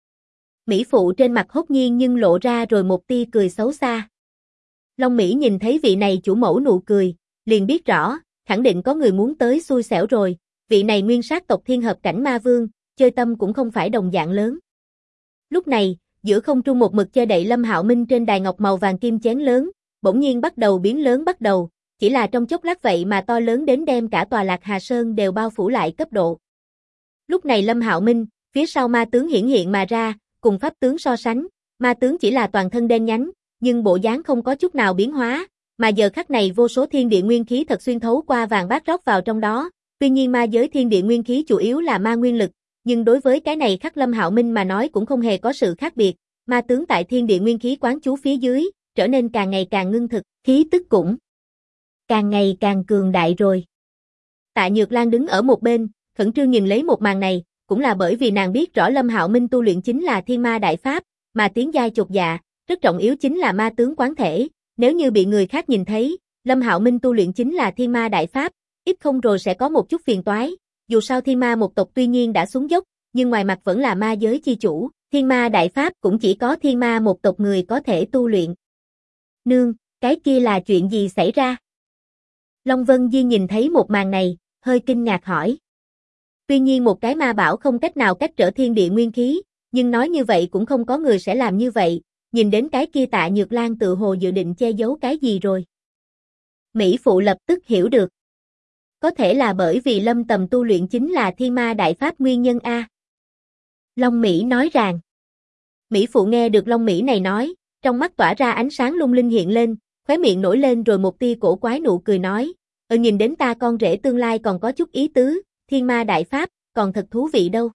Mỹ phụ trên mặt hốt nhiên nhưng lộ ra rồi một tia cười xấu xa. Long Mỹ nhìn thấy vị này chủ mẫu nụ cười, liền biết rõ, khẳng định có người muốn tới xui xẻo rồi, vị này nguyên sát tộc thiên hợp cảnh ma vương, chơi tâm cũng không phải đồng dạng lớn. Lúc này, giữa không trung một mực che đậy Lâm Hạo Minh trên đài ngọc màu vàng kim chén lớn, bỗng nhiên bắt đầu biến lớn bắt đầu, chỉ là trong chốc lát vậy mà to lớn đến đem cả tòa Lạc Hà Sơn đều bao phủ lại cấp độ. Lúc này Lâm Hạo Minh, phía sau ma tướng hiển hiện mà ra, cùng pháp tướng so sánh, ma tướng chỉ là toàn thân đen nhánh, nhưng bộ dáng không có chút nào biến hóa, mà giờ khắc này vô số thiên địa nguyên khí thật xuyên thấu qua vàng bát rót vào trong đó, tuy nhiên ma giới thiên địa nguyên khí chủ yếu là ma nguyên lực, nhưng đối với cái này khắc Lâm Hạo Minh mà nói cũng không hề có sự khác biệt, ma tướng tại thiên địa nguyên khí quán chú phía dưới, trở nên càng ngày càng ngưng thực, khí tức cũng càng ngày càng cường đại rồi. Tạ Nhược Lan đứng ở một bên, khẩn trương nhìn lấy một màn này, cũng là bởi vì nàng biết rõ Lâm Hạo Minh tu luyện chính là Thiên Ma Đại Pháp, mà tiến giai chột dạ, rất trọng yếu chính là ma tướng quán thể, nếu như bị người khác nhìn thấy, Lâm Hạo Minh tu luyện chính là Thiên Ma Đại Pháp, ít không rồi sẽ có một chút phiền toái, dù sao Thiên Ma một tộc tuy nhiên đã xuống dốc, nhưng ngoài mặt vẫn là ma giới chi chủ, Thiên Ma Đại Pháp cũng chỉ có Thiên Ma một tộc người có thể tu luyện. Nương, cái kia là chuyện gì xảy ra? Long Vân Di nhìn thấy một màn này, hơi kinh ngạc hỏi. Tuy nhiên một cái ma bảo không cách nào cách trở thiên địa nguyên khí, nhưng nói như vậy cũng không có người sẽ làm như vậy, nhìn đến cái kia Tạ Nhược Lan tự hồ dự định che giấu cái gì rồi. Mỹ Phụ lập tức hiểu được. Có thể là bởi vì Lâm Tầm tu luyện chính là Thiên Ma Đại Pháp nguyên nhân a. Long Mỹ nói rằng. Mỹ Phụ nghe được Long Mỹ này nói, trong mắt tỏa ra ánh sáng lung linh hiện lên, khóe miệng nổi lên rồi một tia cổ quái nụ cười nói, nhìn đến ta con rể tương lai còn có chút ý tứ, Thiên Ma Đại Pháp, còn thật thú vị đâu.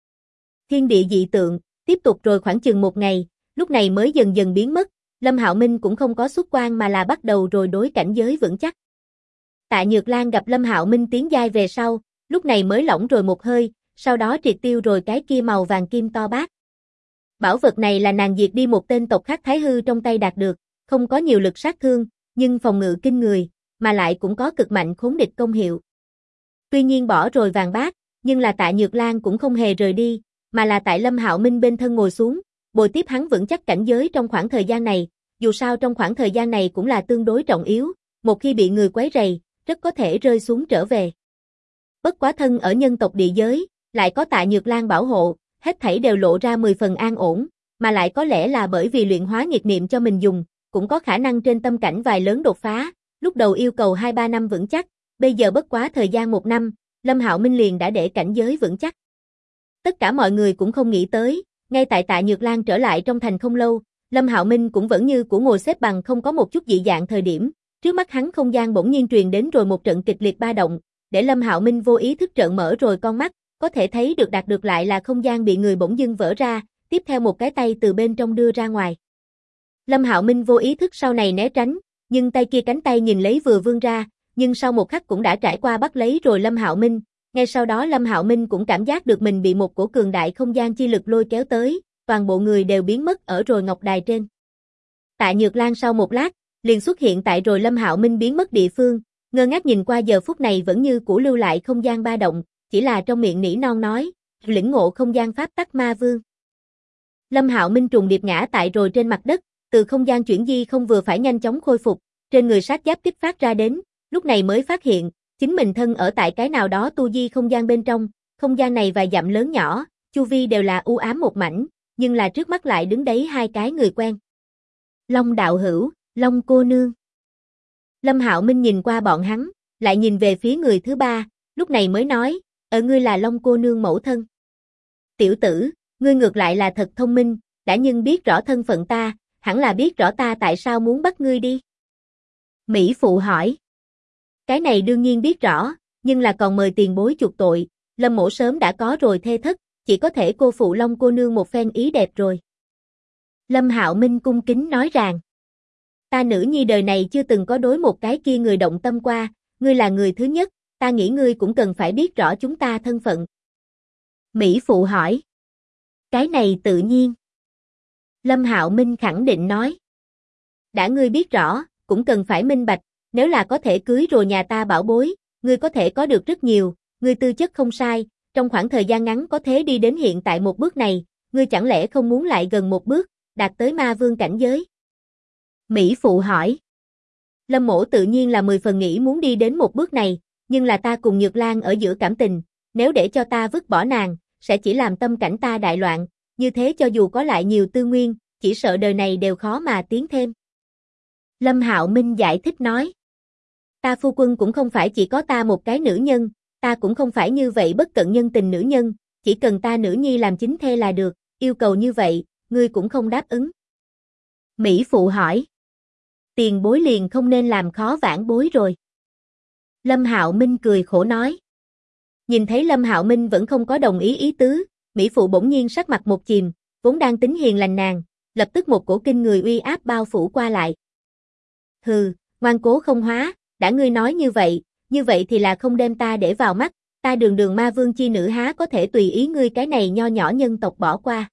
Thiên địa dị tượng, tiếp tục rồi khoảng chừng một ngày, lúc này mới dần dần biến mất, Lâm Hạo Minh cũng không có xuất quan mà là bắt đầu rồi đối cảnh giới vững chắc. Tạ Nhược Lan gặp Lâm Hạo Minh tiến giai về sau, lúc này mới lỏng rồi một hơi, sau đó triệt tiêu rồi cái kia màu vàng kim to bát. Bảo vật này là nàng diệt đi một tên tộc khác Thái Hư trong tay đạt được, không có nhiều lực sát thương, nhưng phòng ngự kinh người, mà lại cũng có cực mạnh khốn địch công hiệu. Tuy nhiên bỏ rồi vàng bát, nhưng là Tạ Nhược Lan cũng không hề rời đi, mà là tại Lâm Hạo Minh bên thân ngồi xuống, bồi tiếp hắn vững chắc cảnh giới trong khoảng thời gian này, dù sao trong khoảng thời gian này cũng là tương đối trọng yếu, một khi bị người quấy rầy, rất có thể rơi xuống trở về. Bất quá thân ở nhân tộc địa giới, lại có Tạ Nhược Lan bảo hộ, hết thảy đều lộ ra 10 phần an ổn, mà lại có lẽ là bởi vì luyện hóa nghiệt niệm cho mình dùng, cũng có khả năng trên tâm cảnh vài lớn đột phá, lúc đầu yêu cầu 2-3 năm vững chắc, bây giờ bất quá thời gian 1 năm, Lâm Hạo Minh liền đã để cảnh giới vững chắc. Tất cả mọi người cũng không nghĩ tới, ngay tại Tạ Nhược Lan trở lại trong thành không lâu, Lâm Hạo Minh cũng vẫn như cũ ngồi xếp bằng không có một chút dị dạng thời điểm, trước mắt hắn không gian bỗng nhiên truyền đến rồi một trận kịch liệt ba động, để Lâm Hạo Minh vô ý thức trợn mở rồi con mắt, có thể thấy được đạt được lại là không gian bị người bỗng dưng vỡ ra, tiếp theo một cái tay từ bên trong đưa ra ngoài. Lâm Hạo Minh vô ý thức sau này né tránh, nhưng tay kia cánh tay nhìn lấy vừa vươn ra, nhưng sau một khắc cũng đã trải qua bắt lấy rồi Lâm Hạo Minh, ngay sau đó Lâm Hạo Minh cũng cảm giác được mình bị một cổ cường đại không gian chi lực lôi kéo tới, toàn bộ người đều biến mất ở rồi ngọc đài trên. Tạ Nhược Lan sau một lát, liền xuất hiện tại rồi Lâm Hạo Minh biến mất địa phương, ngơ ngác nhìn qua giờ phút này vẫn như cũ lưu lại không gian ba động, chỉ là trong miệng nỉ non nói, lĩnh ngộ không gian pháp tắc ma vương. Lâm Hạo Minh trùng điệp ngã tại rồi trên mặt đất, từ không gian chuyển di không vừa phải nhanh chóng khôi phục, trên người sát giáp kích phát ra đến, lúc này mới phát hiện, chính mình thân ở tại cái nào đó tu di không gian bên trong, không gian này vài dặm lớn nhỏ, chu vi đều là u ám một mảnh, nhưng là trước mắt lại đứng đấy hai cái người quen. Long đạo hữu, Long cô nương. Lâm Hạo Minh nhìn qua bọn hắn, lại nhìn về phía người thứ ba, lúc này mới nói, ngươi là Long cô nương mẫu thân. Tiểu tử, ngươi ngược lại là thật thông minh, đã nhưng biết rõ thân phận ta, hẳn là biết rõ ta tại sao muốn bắt ngươi đi. Mỹ Phụ hỏi. Cái này đương nhiên biết rõ, nhưng là còn mời tiền bối chuộc tội, Lâm mỗ sớm đã có rồi thê thất, chỉ có thể cô phụ Long cô nương một phen ý đẹp rồi. Lâm Hạo Minh cung kính nói rằng, ta nữ nhi đời này chưa từng có đối một cái kia người động tâm qua, ngươi là người thứ nhất, ta nghĩ ngươi cũng cần phải biết rõ chúng ta thân phận. Mỹ Phụ hỏi. Cái này tự nhiên. Lâm Hạo Minh khẳng định nói. Đã ngươi biết rõ, cũng cần phải minh bạch, nếu là có thể cưới rồi nhà ta bảo bối, ngươi có thể có được rất nhiều, ngươi tư chất không sai, trong khoảng thời gian ngắn có thể đi đến hiện tại một bước này, ngươi chẳng lẽ không muốn lại gần một bước, đạt tới ma vương cảnh giới? Mỹ Phụ hỏi. Lâm mỗ tự nhiên là 10 phần nghĩ muốn đi đến một bước này, nhưng là ta cùng Nhược Lan ở giữa cảm tình, nếu để cho ta vứt bỏ nàng, sẽ chỉ làm tâm cảnh ta đại loạn, như thế cho dù có lại nhiều tư nguyên, chỉ sợ đời này đều khó mà tiến thêm. Lâm Hạo Minh giải thích nói. Ta phu quân cũng không phải chỉ có ta một cái nữ nhân, ta cũng không phải như vậy bất cận nhân tình nữ nhân, chỉ cần ta nữ nhi làm chính thê là được, yêu cầu như vậy, ngươi cũng không đáp ứng. Mỹ Phụ hỏi. Tiền bối liền không nên làm khó vãn bối rồi. Lâm Hạo Minh cười khổ nói. Nhìn thấy Lâm Hạo Minh vẫn không có đồng ý ý tứ, Mỹ Phụ bỗng nhiên sắc mặt một chìm, vốn đang tính hiền lành nàng, lập tức một cổ kinh người uy áp bao phủ qua lại. Hừ, ngoan cố không hóa, đã ngươi nói như vậy thì là không đem ta để vào mắt, ta đường đường ma vương chi nữ há có thể tùy ý ngươi cái này nho nhỏ nhân tộc bỏ qua.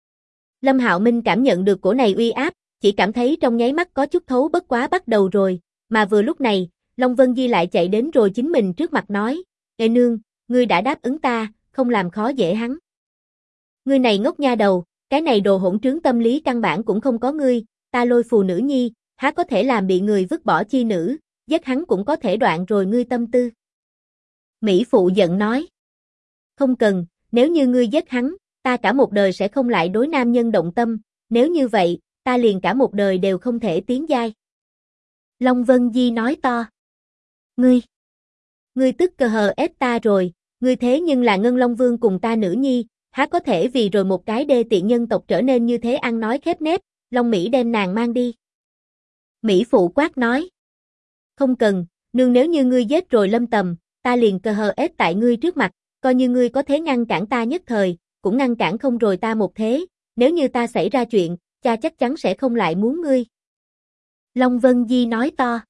Lâm Hạo Minh cảm nhận được cổ này uy áp, chỉ cảm thấy trong nháy mắt có chút thấu bất quá bắt đầu rồi, mà vừa lúc này, Long Vân Di lại chạy đến rồi chính mình trước mặt nói, Ê nương, ngươi đã đáp ứng ta, không làm khó dễ hắn. Ngươi này ngốc nha đầu, cái này đồ hỗn trướng tâm lý căn bản cũng không có ngươi, ta lôi phù nữ nhi, há có thể làm bị người vứt bỏ chi nữ, giết hắn cũng có thể đoạn rồi ngươi tâm tư. Mỹ Phụ giận nói. Không cần, nếu như ngươi giết hắn, ta cả một đời sẽ không lại đối nam nhân động tâm, nếu như vậy, ta liền cả một đời đều không thể tiến giai. Long Vân Di nói to. Ngươi tức cờ hờ ép ta rồi, ngươi thế nhưng là Ngân Long Vương cùng ta nữ nhi, há có thể vì rồi một cái đê tiện nhân tộc trở nên như thế ăn nói khép nép, Long Mỹ đem nàng mang đi. Mỹ Phụ quát nói. Không cần, nương nếu như ngươi giết rồi Lâm Tầm, ta liền cờ hờ ép tại ngươi trước mặt, coi như ngươi có thế ngăn cản ta nhất thời, cũng ngăn cản không rồi ta một thế, nếu như ta xảy ra chuyện, cha chắc chắn sẽ không lại muốn ngươi. Long Vân Di nói to.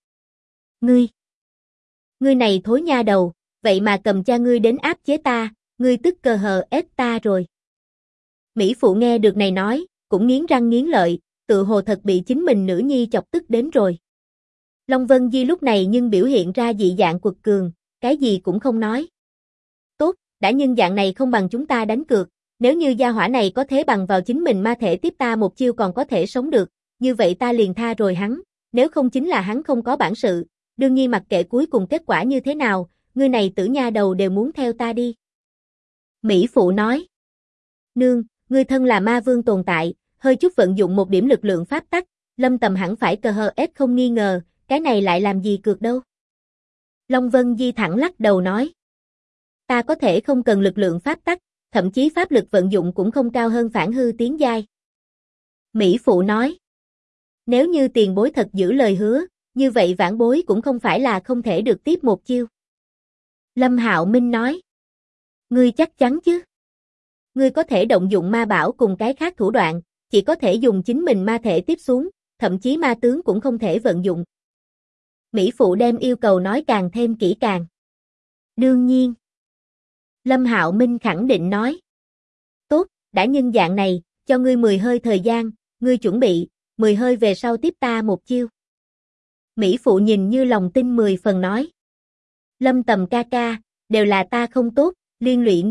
Ngươi này thối nha đầu, vậy mà cầm cha ngươi đến áp chế ta, ngươi tức cờ hờ ép ta rồi. Mỹ Phụ nghe được này nói, cũng nghiến răng nghiến lợi, tự hồ thật bị chính mình nữ nhi chọc tức đến rồi. Long Vân Di lúc này nhưng biểu hiện ra dị dạng quật cường, cái gì cũng không nói. Tốt, đã nhưng dạng này không bằng chúng ta đánh cược, nếu như gia hỏa này có thế bằng vào chính mình ma thể tiếp ta một chiêu còn có thể sống được, như vậy ta liền tha rồi hắn, nếu không chính là hắn không có bản sự, đương nhiên mặc kệ cuối cùng kết quả như thế nào, ngươi này tử nha đầu đều muốn theo ta đi. Mỹ Phụ nói. Nương, ngươi thân là ma vương tồn tại, hơi chút vận dụng một điểm lực lượng pháp tắc, Lâm Tầm hẳn phải cờ hờ ép không nghi ngờ, cái này lại làm gì cược đâu. Long Vân Di thẳng lắc đầu nói. Ta có thể không cần lực lượng pháp tắc, thậm chí pháp lực vận dụng cũng không cao hơn phản hư tiến giai. Mỹ Phụ nói. Nếu như tiền bối thật giữ lời hứa, như vậy vãn bối cũng không phải là không thể được tiếp một chiêu. Lâm Hạo Minh nói. Ngươi chắc chắn chứ? Ngươi có thể động dụng ma bảo cùng cái khác thủ đoạn, chỉ có thể dùng chính mình ma thể tiếp xuống, thậm chí ma tướng cũng không thể vận dụng. Mỹ Phụ đem yêu cầu nói càng thêm kỹ càng. Đương nhiên. Lâm Hạo Minh khẳng định nói. Tốt, đã nhân dạng này, cho ngươi 10 hơi thời gian, ngươi chuẩn bị, 10 hơi về sau tiếp ta một chiêu. Mỹ Phụ nhìn như lòng tin 10 phần nói. Lâm Tầm ca ca, đều là ta không tốt, liên lụy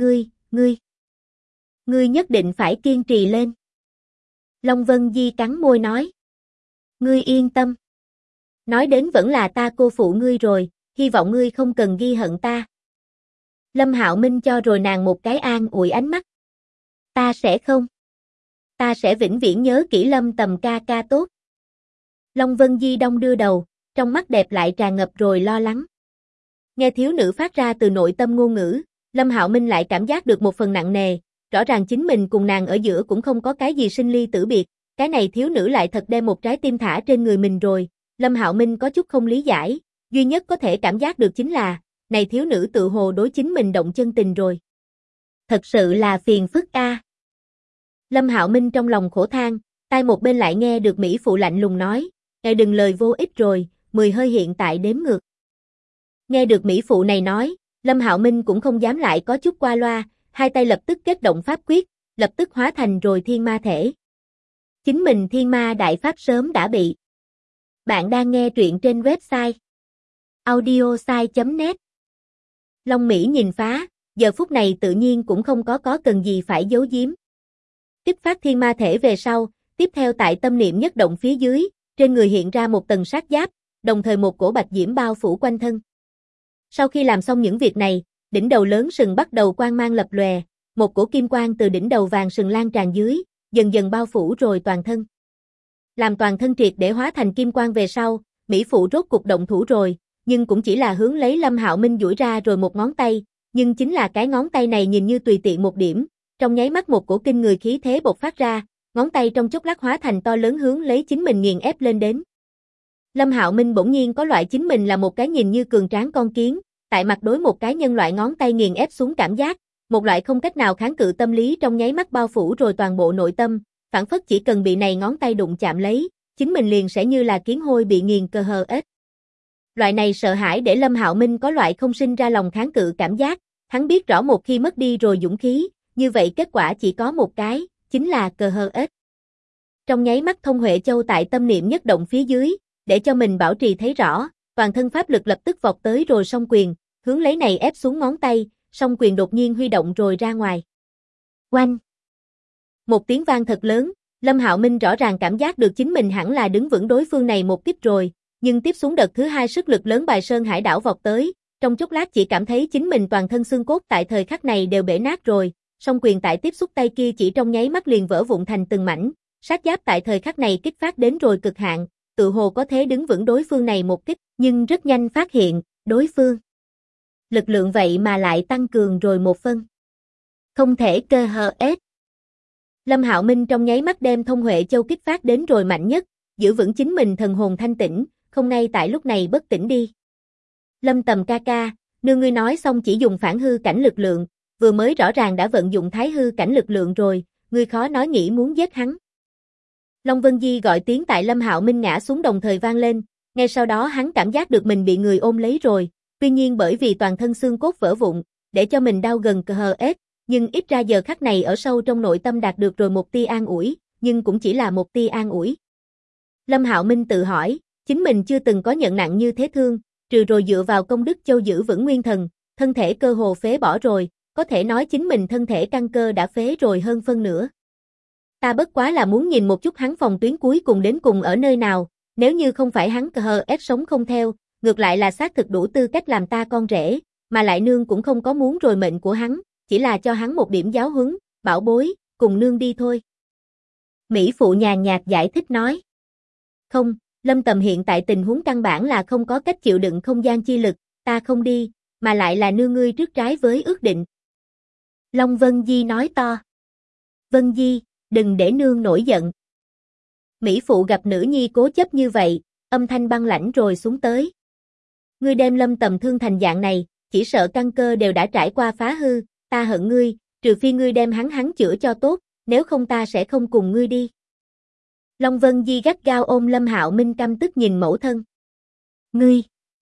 ngươi nhất định phải kiên trì lên. Long Vân Di cắn môi nói. Ngươi yên tâm. Nói đến vẫn là ta cô phụ ngươi rồi, hy vọng ngươi không cần ghi hận ta. Lâm Hạo Minh cho rồi nàng một cái an ủi ánh mắt. Ta sẽ không. Ta sẽ vĩnh viễn nhớ kỹ Lâm Tầm ca ca tốt. Long Vân Di đong đưa đầu, trong mắt đẹp lại tràn ngập rồi lo lắng. Nghe thiếu nữ phát ra từ nội tâm ngôn ngữ, Lâm Hạo Minh lại cảm giác được một phần nặng nề, rõ ràng chính mình cùng nàng ở giữa cũng không có cái gì sinh ly tử biệt, cái này thiếu nữ lại thật đem một trái tim thả trên người mình rồi. Lâm Hạo Minh có chút không lý giải, duy nhất có thể cảm giác được chính là, này thiếu nữ tự hồ đối chính mình động chân tình rồi. Thật sự là phiền phức a. Lâm Hạo Minh trong lòng khổ than, tai một bên lại nghe được Mỹ Phụ lạnh lùng nói, ngài đừng lời vô ích rồi, 10 hơi hiện tại đếm ngược. Nghe được Mỹ Phụ này nói, Lâm Hạo Minh cũng không dám lại có chút qua loa, hai tay lập tức kết động pháp quyết, lập tức hóa thành rồi thiên ma thể. Chính mình thiên ma đại pháp sớm đã bị. Bạn đang nghe truyện trên website audiosai.net. Long Mỹ nhìn phá, giờ phút này tự nhiên cũng không có cần gì phải giấu giếm. Kích phát thiên ma thể về sau, tiếp theo tại tâm niệm nhất động phía dưới, trên người hiện ra một tầng sát giáp, đồng thời một cổ bạch diễm bao phủ quanh thân. Sau khi làm xong những việc này, đỉnh đầu lớn sừng bắt đầu quang mang lập lòe, một cổ kim quang từ đỉnh đầu vàng sừng lan tràn dưới, dần dần bao phủ rồi toàn thân. Làm toàn thân triệt để hóa thành kim quang về sau, Mỹ Phụ rốt cục động thủ rồi, nhưng cũng chỉ là hướng lấy Lâm Hạo Minh duỗi ra rồi một ngón tay, nhưng chính là cái ngón tay này nhìn như tùy tiện một điểm, trong nháy mắt một cổ kinh người khí thế bộc phát ra, ngón tay trong chốc lát hóa thành to lớn hướng lấy chính mình nghiền ép lên đến. Lâm Hạo Minh bỗng nhiên có loại chính mình là một cái nhìn như cường tráng con kiến, tại mặt đối một cái nhân loại ngón tay nghiền ép xuống cảm giác, một loại không cách nào kháng cự tâm lý trong nháy mắt bao phủ rồi toàn bộ nội tâm, phảng phất chỉ cần bị này ngón tay đụng chạm lấy, chính mình liền sẽ như là kiến hôi bị nghiền cơ hờ ếch. Loại này sợ hãi để Lâm Hạo Minh có loại không sinh ra lòng kháng cự cảm giác, hắn biết rõ một khi mất đi rồi dũng khí, như vậy kết quả chỉ có một cái, chính là cơ hờ ếch. Trong nháy mắt Thông Huệ Châu tại tâm niệm nhất động phía dưới, để cho mình bảo trì thấy rõ, toàn thân pháp lực lập tức vọt tới rồi song quyền, hướng lấy này ép xuống ngón tay, song quyền đột nhiên huy động rồi ra ngoài. Oanh! Một tiếng vang thật lớn, Lâm Hạo Minh rõ ràng cảm giác được chính mình hẳn là đứng vững đối phương này một kích rồi, nhưng tiếp xuống đợt thứ hai sức lực lớn bài sơn hải đảo vọt tới, Trong chốc lát chỉ cảm thấy chính mình toàn thân xương cốt tại thời khắc này đều bể nát rồi, song quyền tại tiếp xúc tay kia chỉ trong nháy mắt liền vỡ vụn thành từng mảnh, sát giáp tại thời khắc này kích phát đến rồi cực hạn, tự hồ có thể đứng vững đối phương này một kích, nhưng rất nhanh phát hiện, đối phương lực lượng vậy mà lại tăng cường rồi một phân. Không thể cơ hờ ết. Lâm Hạo Minh trong nháy mắt đem Thông Huệ Châu kích phát đến rồi mạnh nhất, giữ vững chính mình thần hồn thanh tĩnh, không ngay tại lúc này bất tỉnh đi. Lâm Tầm ca ca, nương ngươi nói xong chỉ dùng phản hư cảnh lực lượng, vừa mới rõ ràng đã vận dụng thái hư cảnh lực lượng rồi, ngươi khó nói nghĩ muốn giết hắn. Long Vân Di gọi tiếng tại Lâm Hạo Minh ngã xuống đồng thời vang lên, ngay sau đó hắn cảm giác được mình bị người ôm lấy rồi, tuy nhiên bởi vì toàn thân xương cốt vỡ vụn, để cho mình đau gần cờ hờ ết, nhưng ít ra giờ khắc này ở sâu trong nội tâm đạt được rồi một tia an ủi, nhưng cũng chỉ là một tia an ủi. Lâm Hạo Minh tự hỏi, chính mình chưa từng có nhận nặng như thế thương, trừ rồi dựa vào công đức châu giữ vững nguyên thần, thân thể cơ hồ phế bỏ rồi, có thể nói chính mình thân thể căn cơ đã phế rồi hơn phân nửa. Ta bất quá là muốn nhìn một chút hắn phòng tuyến cuối cùng đến cùng ở nơi nào, nếu như không phải hắn cờ hờ ép sống không theo, ngược lại là xác thực đủ tư cách làm ta con rể, mà lại nương cũng không có muốn rồi mệnh của hắn, chỉ là cho hắn một điểm giáo huấn, bảo bối, cùng nương đi thôi. Mỹ phụ nhàn nhạt giải thích nói. Không, Lâm Tầm hiện tại tình huống căn bản là không có cách chịu đựng không gian chi lực, ta không đi, mà lại là nương ngươi trước trái với ước định. Long Vân Di nói to. Vân Di, đừng để nương nổi giận. Mỹ phụ gặp nữ nhi cố chấp như vậy, âm thanh băng lãnh rồi xuống tới. Ngươi đem Lâm Tầm thương thành dạng này, chỉ sợ căn cơ đều đã trải qua phá hư, ta hận ngươi, trừ phi ngươi đem hắn chữa cho tốt, nếu không ta sẽ không cùng ngươi đi. Long Vân Di gắt gao ôm Lâm Hạo Minh căm tức nhìn mẫu thân. Ngươi!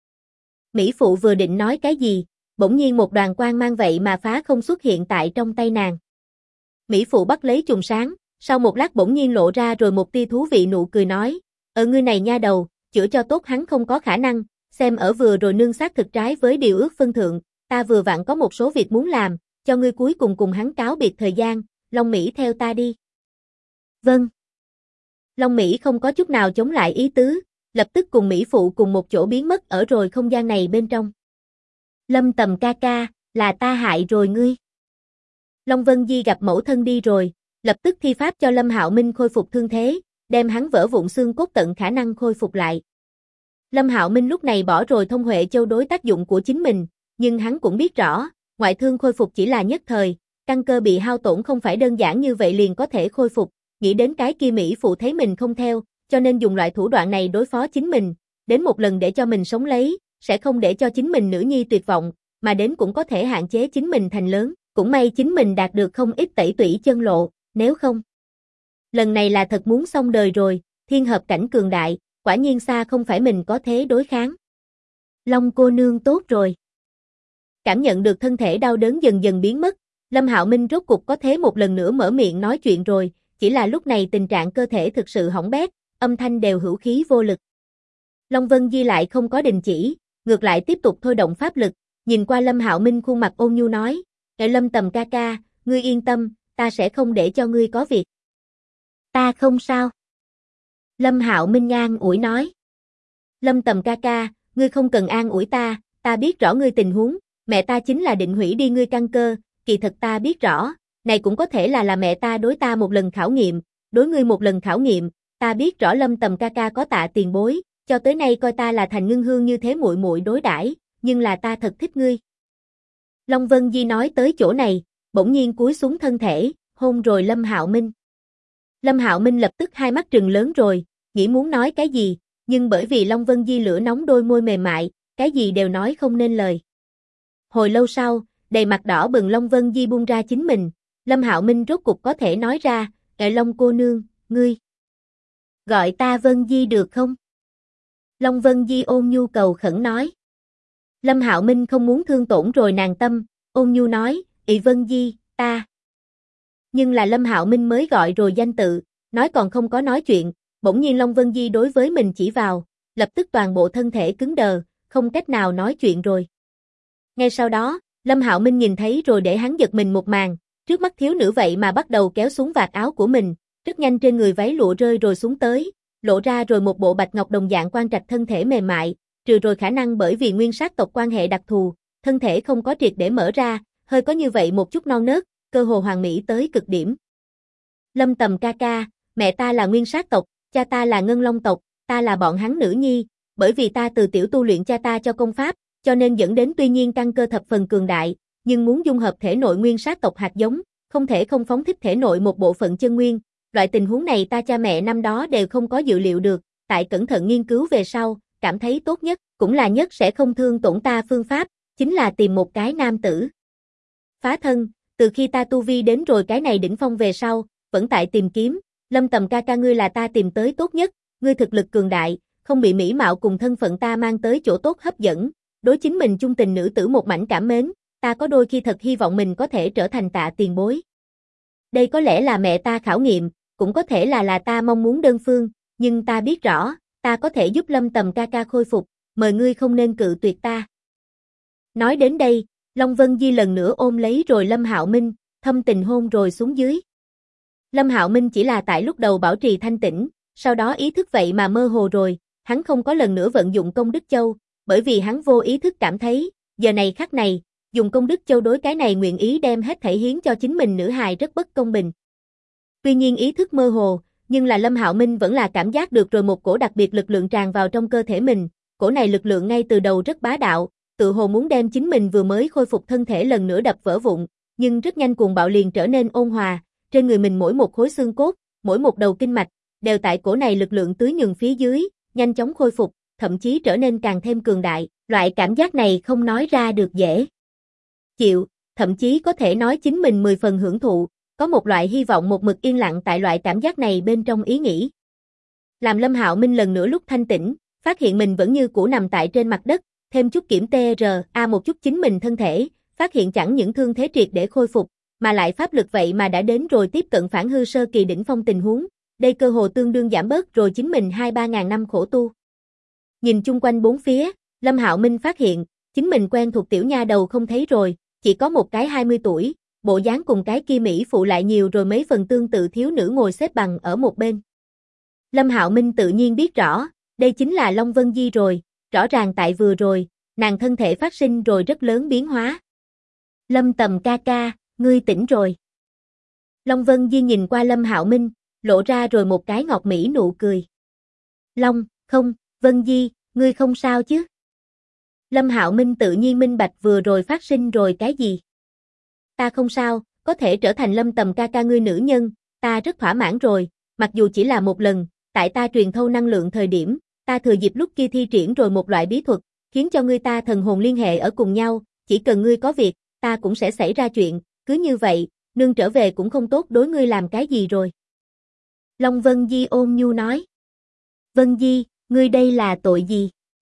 Mỹ phụ vừa định nói cái gì, bỗng nhiên một đoàn quang mang vậy mà phá không xuất hiện tại trong tay nàng. Mỹ phụ bắt lấy chùm sáng, sau một lát bỗng nhiên lộ ra rồi một tia thú vị nụ cười nói, ngươi này nha đầu, chữa cho tốt hắn không có khả năng, xem ở vừa rồi nương xác thực trái với điều ước phân thượng, ta vừa vặn có một số việc muốn làm, cho ngươi cuối cùng hắn cáo biệt thời gian, Long Mỹ theo ta đi. Vâng. Long Mỹ không có chút nào chống lại ý tứ, lập tức cùng Mỹ phụ cùng một chỗ biến mất ở rồi không gian này bên trong. Lâm Tầm ca ca, là ta hại rồi ngươi. Long Vân Di gặp mẫu thân đi rồi, lập tức thi pháp cho Lâm Hạo Minh khôi phục thương thế, đem hắn vỡ vụn xương cốt tận khả năng khôi phục lại. Lâm Hạo Minh lúc này bỏ rồi Thông Huệ Châu đối tác dụng của chính mình, nhưng hắn cũng biết rõ, ngoại thương khôi phục chỉ là nhất thời, căn cơ bị hao tổn không phải đơn giản như vậy liền có thể khôi phục, nghĩ đến cái kia Mỹ phụ thấy mình không theo, cho nên dùng loại thủ đoạn này đối phó chính mình, đến một lần để cho mình sống lấy, sẽ không để cho chính mình nữ nhi tuyệt vọng, mà đến cũng có thể hạn chế chính mình thành lớn, cũng may chính mình đạt được không ít tẩy tủy chân lộ, nếu không. Lần này là thật muốn xong đời rồi, thiên hợp cảnh cường đại, quả nhiên xa không phải mình có thế đối kháng. Long cô nương tốt rồi. Cảm nhận được thân thể đau đớn dần dần biến mất, Lâm Hạo Minh rốt cục có thế một lần nữa mở miệng nói chuyện rồi, chỉ là lúc này tình trạng cơ thể thực sự hỏng bét, âm thanh đều hữu khí vô lực. Long Vân Di lại không có đình chỉ, ngược lại tiếp tục thôi động pháp lực, nhìn qua Lâm Hạo Minh khuôn mặt ôn nhu nói, Lâm Tầm ca ca, ngươi yên tâm, ta sẽ không để cho ngươi có việc. Ta không sao. Lâm Hạo Minh an ủi nói. Lâm Tầm ca ca, ngươi không cần an ủi ta biết rõ ngươi tình huống, mẹ ta chính là định hủy đi ngươi căn cơ, kỳ thật ta biết rõ, này cũng có thể là mẹ ta đối ta một lần khảo nghiệm, đối ngươi một lần khảo nghiệm, ta biết rõ Lâm Tầm ca ca có tạ tiền bối, cho tới nay coi ta là thành ngưng hương như thế muội muội đối đãi, nhưng là ta thật thích ngươi. Long Vân Di nói tới chỗ này, bỗng nhiên cúi xuống thân thể, hôn rồi Lâm Hạo Minh. Lâm Hạo Minh lập tức hai mắt trừng lớn rồi, nghĩ muốn nói cái gì, nhưng bởi vì Long Vân Di lửa nóng đôi môi mềm mại, cái gì đều nói không nên lời. Hồi lâu sau, đầy mặt đỏ bừng Long Vân Di buông ra chính mình, Lâm Hạo Minh rốt cục có thể nói ra, Long cô nương, ngươi gọi ta Vân Di được không? Long Vân Di ôn nhu cầu khẩn nói. Lâm Hạo Minh không muốn thương tổn rồi nàng tâm, ôn nhu nói, Vân Di, ta. Nhưng là Lâm Hạo Minh mới gọi rồi danh tự, nói còn không có nói chuyện, bỗng nhiên Long Vân Di đối với mình chỉ vào, lập tức toàn bộ thân thể cứng đờ, không cách nào nói chuyện rồi. Ngay sau đó, Lâm Hạo Minh nhìn thấy rồi để hắn giật mình một màn, trước mắt thiếu nữ vậy mà bắt đầu kéo xuống vạt áo của mình, rất nhanh trên người váy lụa rơi rồi xuống tới, lộ ra rồi một bộ bạch ngọc đồng dạng quan trạch thân thể mềm mại, trừ rồi khả năng bởi vì nguyên sát tộc quan hệ đặc thù, thân thể không có triệt để mở ra, hơi có như vậy một chút non nớt, cơ hồ hoàn mỹ tới cực điểm. Lâm Tầm ca ca, mẹ ta là nguyên sát tộc, cha ta là ngân long tộc, ta là bọn hắn nữ nhi, bởi vì ta từ tiểu tu luyện cha ta cho công pháp, cho nên dẫn đến tuy nhiên căn cơ thập phần cường đại, nhưng muốn dung hợp thể nội nguyên sát tộc hạt giống, không thể không phóng thích thể nội một bộ phận chân nguyên, loại tình huống này ta cha mẹ năm đó đều không có dự liệu được, tại cẩn thận nghiên cứu về sau, cảm thấy tốt nhất, cũng là nhất sẽ không thương tổn ta phương pháp, chính là tìm một cái nam tử. Phá thân, từ khi ta tu vi đến rồi cái này đỉnh phong về sau, vẫn tại tìm kiếm, Lâm Tầm ca ca ngươi là ta tìm tới tốt nhất, ngươi thực lực cường đại, không bị mỹ mạo cùng thân phận ta mang tới chỗ tốt hấp dẫn, đối chính mình chung tình nữ tử một mảnh cảm mến, ta có đôi khi thật hy vọng mình có thể trở thành Tạ tiền bối. Đây có lẽ là mẹ ta khảo nghiệm, cũng có thể là ta mong muốn đơn phương, nhưng ta biết rõ, ta có thể giúp Lâm Tầm ca ca khôi phục, mời ngươi không nên cự tuyệt ta. Nói đến đây, Long Vân Di lần nữa ôm lấy rồi Lâm Hạo Minh, thâm tình hôn rồi xuống dưới. Lâm Hạo Minh chỉ là tại lúc đầu bảo trì thanh tĩnh, sau đó ý thức vậy mà mơ hồ rồi, hắn không có lần nữa vận dụng công đức châu, bởi vì hắn vô ý thức cảm thấy, giờ này khắc này, dùng công đức châu đối cái này nguyện ý đem hết thể hiến cho chính mình nữ hài rất bất công bình. Tuy nhiên ý thức mơ hồ, nhưng là Lâm Hạo Minh vẫn là cảm giác được rồi một cổ đặc biệt lực lượng tràn vào trong cơ thể mình, cổ này lực lượng ngay từ đầu rất bá đạo, tự hồ muốn đem chính mình vừa mới khôi phục thân thể lần nữa đập vỡ vụn, nhưng rất nhanh cuồng bạo liền trở nên ôn hòa, trên người mình mỗi một khối xương cốt, mỗi một đầu kinh mạch, đều tại cổ này lực lượng tưới nhường phía dưới, nhanh chóng khôi phục, thậm chí trở nên càng thêm cường đại, loại cảm giác này không nói ra được dễ chịu, thậm chí có thể nói chính mình 10 phần hưởng thụ, có một loại hy vọng một mực yên lặng tại loại cảm giác này bên trong ý nghĩ. Làm Lâm Hạo Minh lần nữa lúc thanh tỉnh, phát hiện mình vẫn như cũ nằm tại trên mặt đất, thêm chút kiểm TRA một chút chính mình thân thể, phát hiện chẳng những thương thế triệt để khôi phục, mà lại pháp lực vậy mà đã đến rồi tiếp cận phản hư sơ kỳ đỉnh phong tình huống, đây cơ hồ tương đương giảm bớt rồi chính mình 2-3 ngàn năm khổ tu. Nhìn chung quanh bốn phía, Lâm Hạo Minh phát hiện, chính mình quen thuộc tiểu nha đầu không thấy rồi, chỉ có một cái 20 tuổi, bộ dáng cùng cái kia mỹ phụ lại nhiều rồi mấy phần tương tự thiếu nữ ngồi xếp bằng ở một bên. Lâm Hạo Minh tự nhiên biết rõ, đây chính là Long Vân Di rồi, rõ ràng tại vừa rồi, nàng thân thể phát sinh rồi rất lớn biến hóa. Lâm Tầm ca ca, ngươi tỉnh rồi. Long Vân Di nhìn qua Lâm Hạo Minh, lộ ra rồi một cái ngọt mỹ nụ cười. Long, không, Vân Di, ngươi không sao chứ? Lâm Hạo Minh tự nhiên minh bạch vừa rồi phát sinh rồi cái gì. Ta không sao, có thể trở thành Lâm Tầm ca ca ngươi nữ nhân, ta rất thỏa mãn rồi, mặc dù chỉ là một lần, tại ta truyền thâu năng lượng thời điểm, ta thừa dịp lúc kia thi triển rồi một loại bí thuật, khiến cho ngươi ta thần hồn liên hệ ở cùng nhau, chỉ cần ngươi có việc, ta cũng sẽ xảy ra chuyện, cứ như vậy, nương trở về cũng không tốt đối ngươi làm cái gì rồi. Long Vân Di ôn nhu nói. Vân Di, ngươi đây là tội gì?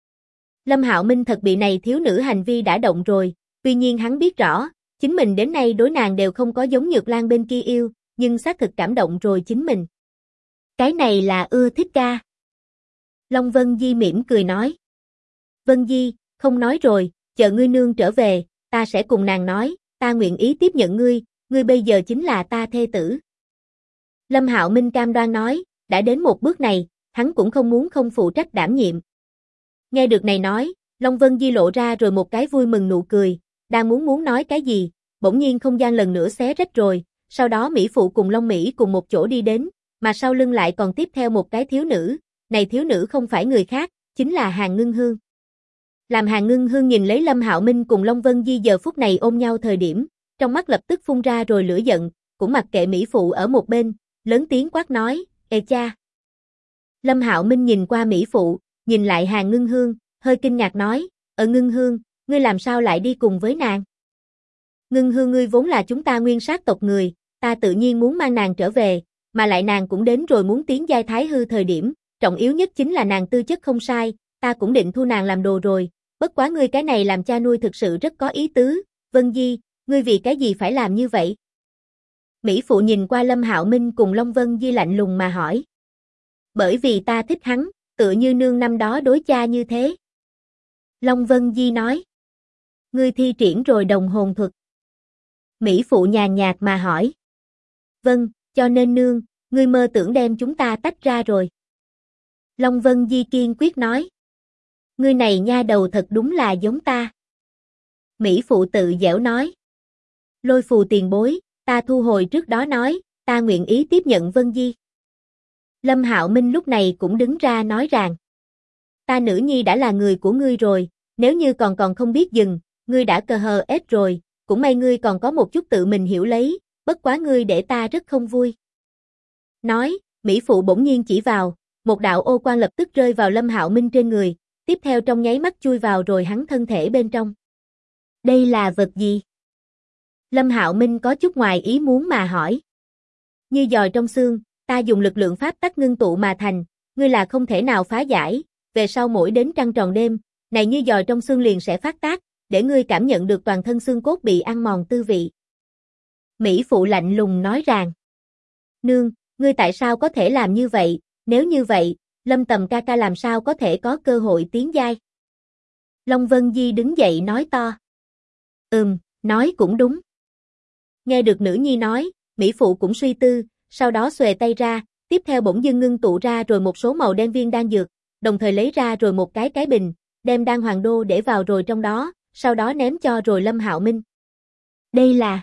Lâm Hạo Minh thật bị này thiếu nữ hành vi đã động rồi, tuy nhiên hắn biết rõ, chính mình đến nay đối nàng đều không có giống Nhược Lan bên kia yêu, nhưng xác thực cảm động rồi chính mình. Cái này là ưa thích ca. Long Vân Di mỉm cười nói. Vân Di, không nói rồi, chờ ngươi nương trở về, ta sẽ cùng nàng nói, ta nguyện ý tiếp nhận ngươi, ngươi bây giờ chính là ta thê tử. Lâm Hạo Minh cam đoan nói, đã đến một bước này, hắn cũng không muốn không phụ trách đảm nhiệm. Nghe được này nói, Long Vân Di lộ ra rồi một cái vui mừng nụ cười, đang muốn nói cái gì, bỗng nhiên không gian lần nữa xé rách rồi, sau đó Mỹ Phụ cùng Long Mỹ cùng một chỗ đi đến, mà sau lưng lại còn tiếp theo một cái thiếu nữ, này thiếu nữ không phải người khác, chính là Hàn Ngưng Hương. Làm Hàn Ngưng Hương nhìn lấy Lâm Hạo Minh cùng Long Vân Di giờ phút này ôm nhau thời điểm, trong mắt lập tức phun ra rồi lửa giận, cũng mặc kệ Mỹ Phụ ở một bên, lớn tiếng quát nói, ê cha. Lâm Hạo Minh nhìn qua Mỹ Phụ, nhìn lại Hàn Ngưng Hương, hơi kinh ngạc nói, Ngưng Hương, ngươi làm sao lại đi cùng với nàng? Ngưng Hương ngươi vốn là chúng ta nguyên sát tộc người, ta tự nhiên muốn mang nàng trở về, mà lại nàng cũng đến rồi muốn tiến giai thái hư thời điểm, trọng yếu nhất chính là nàng tư chất không sai, ta cũng định thu nàng làm đồ rồi, bất quá ngươi cái này làm cha nuôi thực sự rất có ý tứ, Vân Di, ngươi vì cái gì phải làm như vậy? Mỹ Phụ nhìn qua Lâm Hạo Minh cùng Long Vân Di lạnh lùng mà hỏi. Bởi vì ta thích hắn, tựa như nương năm đó đối cha như thế. Long Vân Di nói. Ngươi thi triển rồi đồng hồn thuật. Mỹ Phụ nhàn nhạt mà hỏi. Vâng, cho nên nương, ngươi mơ tưởng đem chúng ta tách ra rồi. Long Vân Di kiên quyết nói. Ngươi này nha đầu thật đúng là giống ta. Mỹ phụ tự giễu nói. Lôi Phù tiền bối, ta thu hồi trước đó nói, ta nguyện ý tiếp nhận Vân Di. Lâm Hạo Minh lúc này cũng đứng ra nói rằng, ta nữ nhi đã là người của ngươi rồi, nếu như còn không biết dừng, ngươi đã cờ hờ ết rồi, cũng may ngươi còn có một chút tự mình hiểu lấy, bất quá ngươi để ta rất không vui. Nói, Mỹ phụ bỗng nhiên chỉ vào, một đạo ô quang lập tức rơi vào Lâm Hạo Minh trên người, tiếp theo trong nháy mắt chui vào rồi hắn thân thể bên trong. Đây là vật gì? Lâm Hạo Minh có chút ngoài ý muốn mà hỏi. Như giòi trong xương, ta dùng lực lượng pháp tắc ngưng tụ mà thành, ngươi là không thể nào phá giải, về sau mỗi đến trăng tròn đêm, này như giòi trong xương liền sẽ phát tác, để ngươi cảm nhận được toàn thân xương cốt bị ăn mòn tư vị. Mỹ phụ lạnh lùng nói rằng, nương, ngươi tại sao có thể làm như vậy, nếu như vậy, Lâm Tầm ca ca làm sao có thể có cơ hội tiến giai? Long Vân Di đứng dậy nói to. Nói cũng đúng. Nghe được nữ nhi nói, Mỹ phụ cũng suy tư, sau đó xuề tay ra, tiếp theo bỗng dưng ngưng tụ ra rồi một số màu đen viên đan dược, đồng thời lấy ra rồi một cái bình, đem đan hoàng đô để vào rồi trong đó, sau đó ném cho rồi Lâm Hạo Minh. Đây là...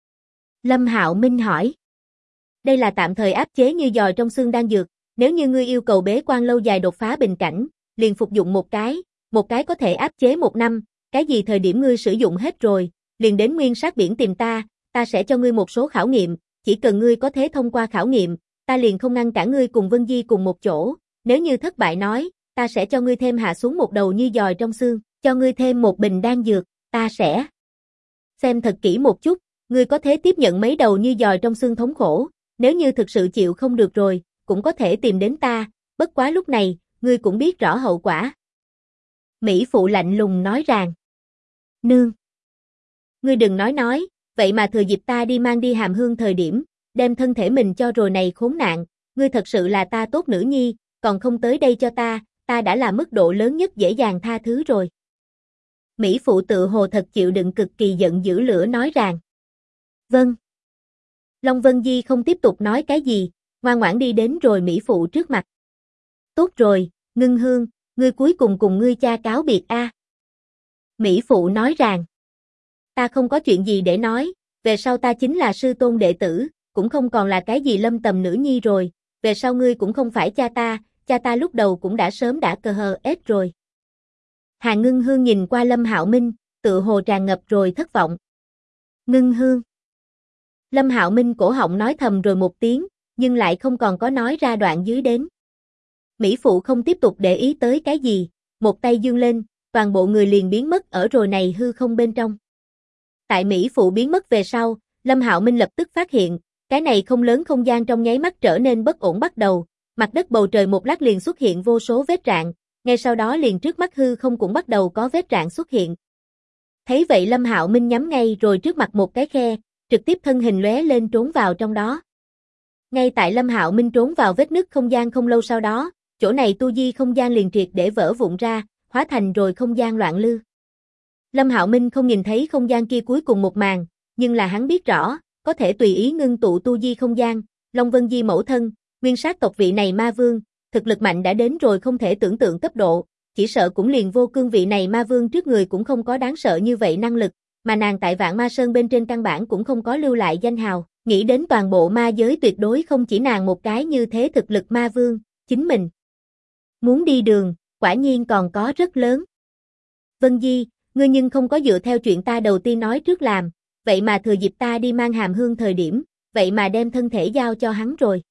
Lâm Hạo Minh hỏi. Đây là tạm thời áp chế như giòi trong xương đan dược, nếu như ngươi yêu cầu bế quan lâu dài đột phá bình cảnh, liền phục dụng một cái có thể áp chế 1 năm, cái gì thời điểm ngươi sử dụng hết rồi, liền đến Nguyên Sát Biển tìm ta sẽ cho ngươi một số khảo nghiệm, chỉ cần ngươi có thể thông qua khảo nghiệm, ta liền không ngăn cản ngươi cùng Vân Di cùng một chỗ, nếu như thất bại nói, ta sẽ cho ngươi thêm hạ xuống một đầu như giòi trong xương, cho ngươi thêm một bình đan dược, ta sẽ xem thật kỹ một chút, ngươi có thể tiếp nhận mấy đầu như giòi trong xương thống khổ, nếu như thực sự chịu không được rồi, cũng có thể tìm đến ta, bất quá lúc này, ngươi cũng biết rõ hậu quả. Mỹ phụ lạnh lùng nói rằng, nương, ngươi đừng nói, vậy mà thừa dịp ta đi mang đi Hàm Hương thời điểm, đem thân thể mình cho rồi này khốn nạn, ngươi thật sự là ta tốt nữ nhi, còn không tới đây cho ta đã là mức độ lớn nhất dễ dàng tha thứ rồi. Mỹ phụ tự hồ thật chịu đựng cực kỳ giận dữ lửa nói rằng, vâng. Long Vân Di không tiếp tục nói cái gì, ngoan ngoãn đi đến rồi Mỹ phụ trước mặt. Tốt rồi, Ngưng Hương, ngươi cuối cùng ngươi cha cáo biệt a. Mỹ phụ nói rằng, ta không có chuyện gì để nói, về sau ta chính là sư tôn đệ tử, cũng không còn là cái gì Lâm Tầm nữ nhi rồi, về sau ngươi cũng không phải cha ta lúc đầu cũng đã sớm đã cờ hờ ết rồi. Hà Ngưng Hương nhìn qua Lâm Hạo Minh, tự hồ tràn ngập rồi thất vọng. Ngưng Hương. Lâm Hạo Minh cổ họng nói thầm rồi một tiếng, nhưng lại không còn có nói ra đoạn dưới đến. Mỹ phụ không tiếp tục để ý tới cái gì, một tay giương lên, toàn bộ người liền biến mất ở rồi này hư không bên trong. Tại Mỹ phụ biến mất về sau, Lâm Hạo Minh lập tức phát hiện, cái này không lớn không gian trong nháy mắt trở nên bất ổn bắt đầu, mặt đất bầu trời một lát liền xuất hiện vô số vết rạn, ngay sau đó liền trước mắt hư không cũng bắt đầu có vết rạn xuất hiện. Thấy vậy Lâm Hạo Minh nhắm ngay rồi trước mặt một cái khe, trực tiếp thân hình lóe lên trốn vào trong đó. Ngay tại Lâm Hạo Minh trốn vào vết nứt không gian không lâu sau đó, chỗ này tu di không gian liền triệt để vỡ vụn ra, hóa thành rồi không gian loạn lưu. Lâm Hạo Minh không nhìn thấy không gian kia cuối cùng một màn, nhưng là hắn biết rõ, có thể tùy ý ngưng tụ tu di không gian, Long Vân Di mẫu thân, nguyên sát tộc vị này ma vương, thực lực mạnh đã đến rồi không thể tưởng tượng cấp độ, chỉ sợ cũng liền vô cương vị này ma vương trước người cũng không có đáng sợ như vậy năng lực, mà nàng tại Vạn Ma Sơn bên trên căn bản cũng không có lưu lại danh hào, nghĩ đến toàn bộ ma giới tuyệt đối không chỉ nàng một cái như thế thực lực ma vương, chính mình muốn đi đường, quả nhiên còn có rất lớn. Vân Di, ngươi nhưng không có dựa theo chuyện ta đầu tiên nói trước làm, vậy mà thừa dịp ta đi mang Hàm Hương thời điểm, vậy mà đem thân thể giao cho hắn rồi.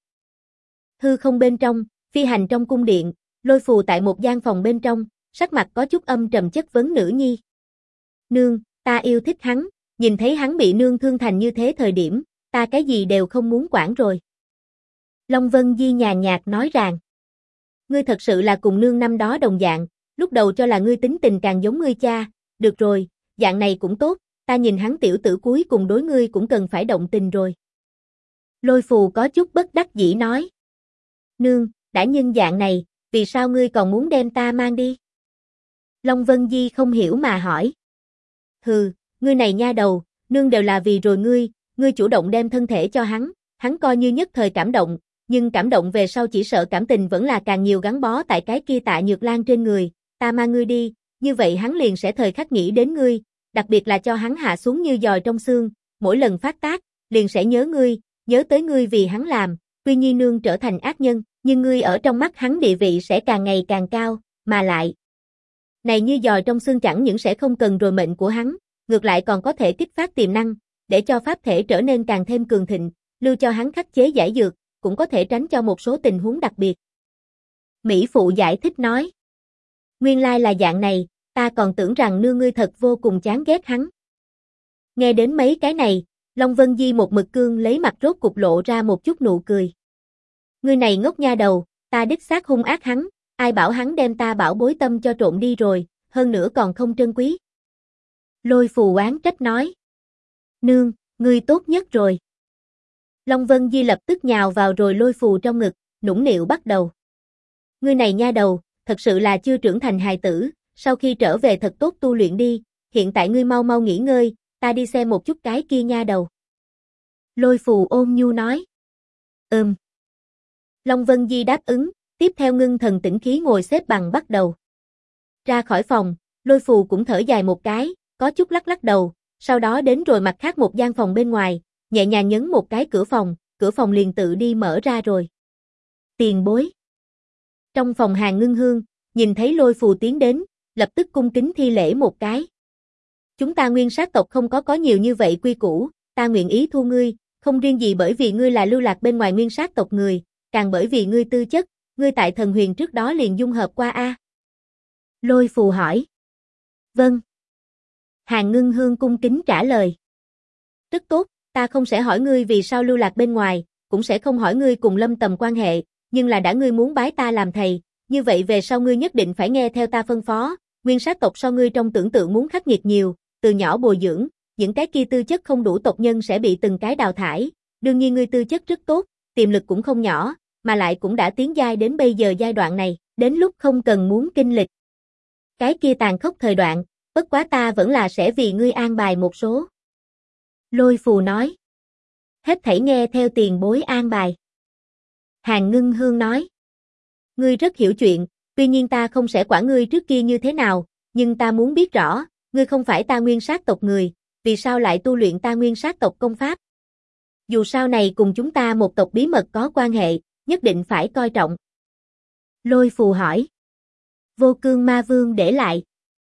Hư không bên trong, phi hành trong cung điện, Lôi Phù tại một gian phòng bên trong, sắc mặt có chút âm trầm chất vấn nữ nhi. Nương, ta yêu thích hắn, nhìn thấy hắn bị nương thương thành như thế thời điểm, ta cái gì đều không muốn quản rồi. Long Vân Di nhàn nhạt nói rằng, ngươi thật sự là cùng nương năm đó đồng dạng, lúc đầu cho là ngươi tính tình càng giống ngươi cha, được rồi, dạng này cũng tốt, ta nhìn hắn tiểu tử cuối cùng đối ngươi cũng cần phải động tình rồi. Lôi Phù có chút bất đắc dĩ nói, nương, đã nhân dạng này, vì sao ngươi còn muốn đem ta mang đi? Long Vân Di không hiểu mà hỏi. Hừ, ngươi này nha đầu, nương đều là vì rồi ngươi chủ động đem thân thể cho hắn coi như nhất thời cảm động, nhưng cảm động về sau chỉ sợ cảm tình vẫn là càng nhiều gắn bó tại cái kia Tạ Nhược Lan trên người, ta mang ngươi đi, như vậy hắn liền sẽ thời khắc nghĩ đến ngươi, đặc biệt là cho hắn hạ xuống như giòi trong xương, mỗi lần phát tác, liền sẽ nhớ ngươi, nhớ tới ngươi vì hắn làm, Quy Nhi nương trở thành ác nhân, nhưng ngươi ở trong mắt hắn địa vị sẽ càng ngày càng cao, mà lại. Này như giòi trong xương chẳng những sẽ không cần rồi mệnh của hắn, ngược lại còn có thể kích phát tiềm năng, để cho pháp thể trở nên càng thêm cường thịnh, lưu cho hắn khắc chế giải dược, cũng có thể tránh cho một số tình huống đặc biệt. Mỹ phụ giải thích nói. Nguyên lai là dạng này, ta còn tưởng rằng nương ngươi thật vô cùng chán ghét hắn. Nghe đến mấy cái này, Long Vân Di một mực cương lấy mặt rốt cục lộ ra một chút nụ cười. Ngươi này ngốc nha đầu, ta đích xác hung ác hắn, ai bảo hắn đem ta bảo bối tâm cho trộm đi rồi, hơn nữa còn không trân quý. Lôi phù oán trách nói. Nương, ngươi tốt nhất rồi. Long Vân Di lập tức nhào vào rồi lôi phù trong ngực, nũng nịu bắt đầu. Ngươi này nha đầu, thật sự là chưa trưởng thành hài tử, sau khi trở về thật tốt tu luyện đi, hiện tại ngươi mau mau nghỉ ngơi, ta đi xem một chút cái kia nha đầu. Lôi phù ôn nhu nói. Long Vân Di đáp ứng, tiếp theo ngưng thần tĩnh khí ngồi xếp bằng bắt đầu. Ra khỏi phòng, lôi phù cũng thở dài một cái, có chút lắc lắc đầu, sau đó đến rồi mặt khác một gian phòng bên ngoài, nhẹ nhàng nhấn một cái cửa phòng liền tự đi mở ra rồi. Tiền bối. Trong phòng Hàn Ngưng Hương, nhìn thấy lôi phù tiến đến, lập tức cung kính thi lễ một cái. Chúng ta nguyên sát tộc không có nhiều như vậy quy củ, ta nguyện ý thu ngươi, không riêng gì bởi vì ngươi là lưu lạc bên ngoài nguyên sát tộc người, càng bởi vì ngươi tư chất, ngươi tại thần huyền trước đó liền dung hợp qua a. Lôi phù hỏi. Vâng. Hàn Ngưng Hương cung kính trả lời. Rất tốt, ta không sẽ hỏi ngươi vì sao lưu lạc bên ngoài, cũng sẽ không hỏi ngươi cùng Lâm Tầm quan hệ, nhưng là đã ngươi muốn bái ta làm thầy, như vậy về sau ngươi nhất định phải nghe theo ta phân phó, nguyên sát tộc so ngươi trong tưởng tượng muốn khắc nghiệt nhiều, từ nhỏ bồi dưỡng, những cái kia tư chất không đủ tộc nhân sẽ bị từng cái đào thải, đương nhiên ngươi tư chất rất tốt, tiềm lực cũng không nhỏ, mà lại cũng đã tiến giai đến bây giờ giai đoạn này, đến lúc không cần muốn kinh lịch. Cái kia tàn khốc thời đoạn, bất quá ta vẫn là sẽ vì ngươi an bài một số. Lôi phù nói. Hết thảy nghe theo tiền bối an bài. Hàn Ngưng Hương nói. Ngươi rất hiểu chuyện, tuy nhiên ta không sẽ quản ngươi trước kia như thế nào, nhưng ta muốn biết rõ, ngươi không phải ta nguyên sát tộc người, vì sao lại tu luyện ta nguyên sát tộc công pháp? Dù sao này cùng chúng ta một tộc bí mật có quan hệ, nhất định phải coi trọng. Lôi phù hỏi. Vô Cương Ma Vương để lại.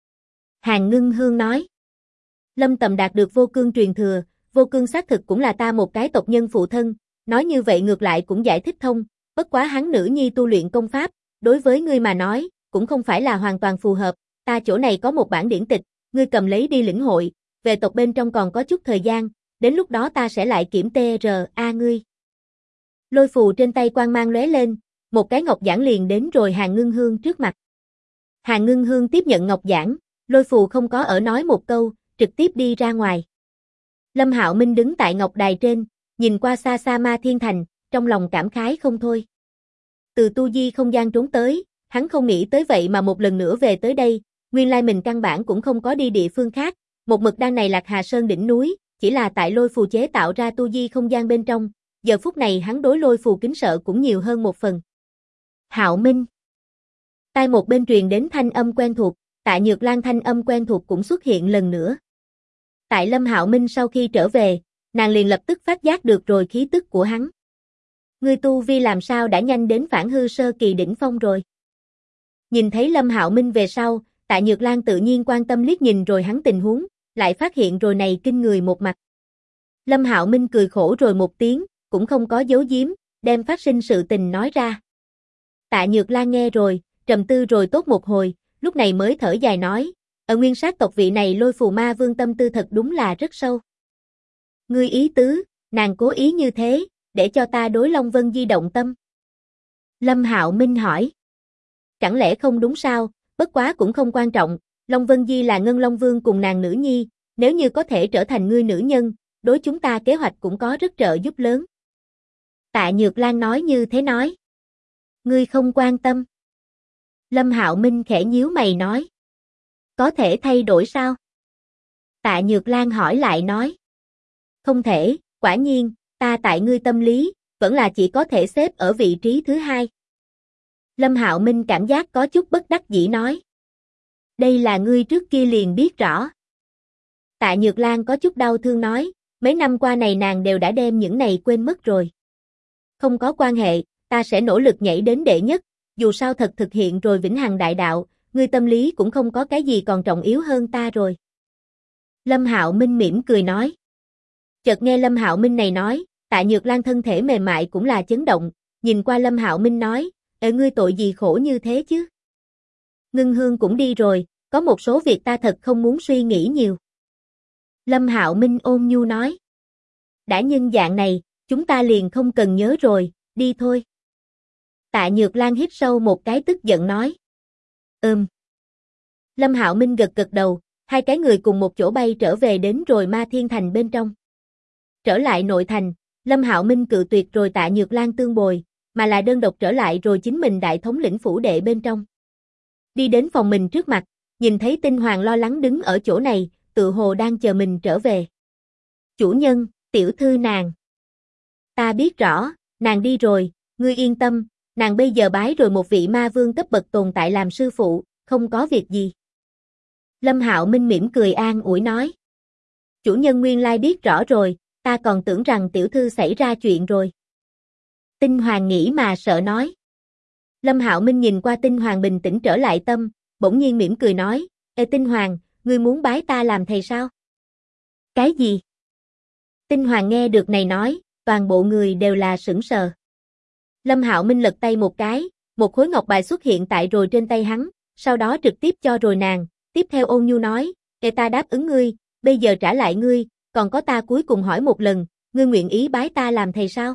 Hàn Ngưng Hương nói. Lâm Tầm đạt được Vô Cương truyền thừa, Vô Cương xác thực cũng là ta một cái tộc nhân phụ thân, nói như vậy ngược lại cũng giải thích thông, bất quá hắn nữ nhi tu luyện công pháp, đối với ngươi mà nói, cũng không phải là hoàn toàn phù hợp, ta chỗ này có một bản điển tịch, ngươi cầm lấy đi lĩnh hội, về tộc bên trong còn có chút thời gian, đến lúc đó ta sẽ lại kiểm TRA ngươi. Lôi phù trên tay quang mang lóe lên, một cái ngọc giản liền đến rồi Hàn Ngưng Hương trước mặt. Hàn Ngưng Hương tiếp nhận ngọc giản, lôi phù không có ở nói một câu, trực tiếp đi ra ngoài. Lâm Hạo Minh đứng tại ngọc đài trên, nhìn qua xa xa Ma Thiên Thành, trong lòng cảm khái không thôi. Từ tu di không gian trốn tới, hắn không nghĩ tới vậy mà một lần nữa về tới đây, nguyên lai mình căn bản cũng không có đi địa phương khác, một mực đang này Lạc Hà Sơn đỉnh núi, chỉ là tại lôi phù chế tạo ra tu di không gian bên trong, giờ phút này hắn đối lôi phù kính sợ cũng nhiều hơn một phần. Hạo Minh. Tai một bên truyền đến thanh âm quen thuộc, Tạ Nhược Lan thanh âm quen thuộc cũng xuất hiện lần nữa. Tại Lâm Hạo Minh sau khi trở về, nàng liền lập tức phát giác được rồi khí tức của hắn. Ngươi tu vi làm sao đã nhanh đến phản hư sơ kỳ đỉnh phong rồi. Nhìn thấy Lâm Hạo Minh về sau, Tạ Nhược Lan tự nhiên quan tâm liếc nhìn rồi hắn tình huống, lại phát hiện rồi này kinh người một mặt. Lâm Hạo Minh cười khổ rồi một tiếng, cũng không có giấu giếm, đem phát sinh sự tình nói ra. Tạ Nhược Lan nghe rồi, trầm tư rồi tốt một hồi, lúc này mới thở dài nói, ở nguyên sát tộc vị này lôi phù ma vương tâm tư thật đúng là rất sâu. Ngươi ý tứ, nàng cố ý như thế, để cho ta đối Long Vân Di động tâm. Lâm Hạo Minh hỏi. Chẳng lẽ không đúng sao, bất quá cũng không quan trọng, Long Vân Di là Ngân Long Vương cùng nàng nữ nhi, nếu như có thể trở thành ngươi nữ nhân, đối chúng ta kế hoạch cũng có rất trợ giúp lớn. Tạ Nhược Lan nói như thế nói. Ngươi không quan tâm. Lâm Hạo Minh khẽ nhíu mày nói. Có thể thay đổi sao? Tạ Nhược Lan hỏi lại nói. Không thể, quả nhiên, ta tại ngươi tâm lý, vẫn là chỉ có thể xếp ở vị trí thứ hai. Lâm Hạo Minh cảm giác có chút bất đắc dĩ nói. Đây là ngươi trước kia liền biết rõ. Tạ Nhược Lan có chút đau thương nói, mấy năm qua này nàng đều đã đem những này quên mất rồi. Không có quan hệ, ta sẽ nỗ lực nhảy đến đệ nhất, dù sao thật thực hiện rồi vĩnh hằng đại đạo, ngươi tâm lý cũng không có cái gì còn trọng yếu hơn ta rồi. Lâm Hạo Minh mỉm cười nói. Chợt nghe Lâm Hạo Minh này nói, Tạ Nhược Lan thân thể mềm mại cũng là chấn động, nhìn qua Lâm Hạo Minh nói, ngươi tội gì khổ như thế chứ? Ngưng Hương cũng đi rồi, có một số việc ta thật không muốn suy nghĩ nhiều. Lâm Hạo Minh ôn nhu nói. Đã nhân dạng này, chúng ta liền không cần nhớ rồi, đi thôi. Tạ Nhược Lan hít sâu một cái tức giận nói. Lâm Hạo Minh gật gật đầu, hai cái người cùng một chỗ bay trở về đến rồi Ma Thiên Thành bên trong. Trở lại nội thành, Lâm Hạo Minh cự tuyệt rồi Tạ Nhược Lan tương bồi, mà là đơn độc trở lại rồi chính mình đại thống lĩnh phủ đệ bên trong. Đi đến phòng mình trước mặt, nhìn thấy Tinh Hoàng lo lắng đứng ở chỗ này, tự hồ đang chờ mình trở về. Chủ nhân, tiểu thư nàng. Ta biết rõ, nàng đi rồi, ngươi yên tâm, nàng bây giờ bái rồi một vị ma vương cấp bậc tồn tại làm sư phụ, không có việc gì. Lâm Hạo Minh mỉm cười an ủi nói. Chủ nhân nguyên lai biết rõ rồi, ta còn tưởng rằng tiểu thư xảy ra chuyện rồi. Tinh Hoàng nghĩ mà sợ nói. Lâm Hạo Minh nhìn qua Tinh Hoàng bình tĩnh trở lại tâm, bỗng nhiên mỉm cười nói, Ê Tinh Hoàng, ngươi muốn bái ta làm thầy sao? Cái gì? Tinh Hoàng nghe được này nói, toàn bộ người đều là sững sờ. Lâm Hạo Minh lật tay một cái, một khối ngọc bài xuất hiện tại rồi trên tay hắn, sau đó trực tiếp cho rồi nàng, tiếp theo ôn nhu nói, Ê ta đáp ứng ngươi, bây giờ trả lại ngươi, còn có ta cuối cùng hỏi một lần, ngươi nguyện ý bái ta làm thầy sao?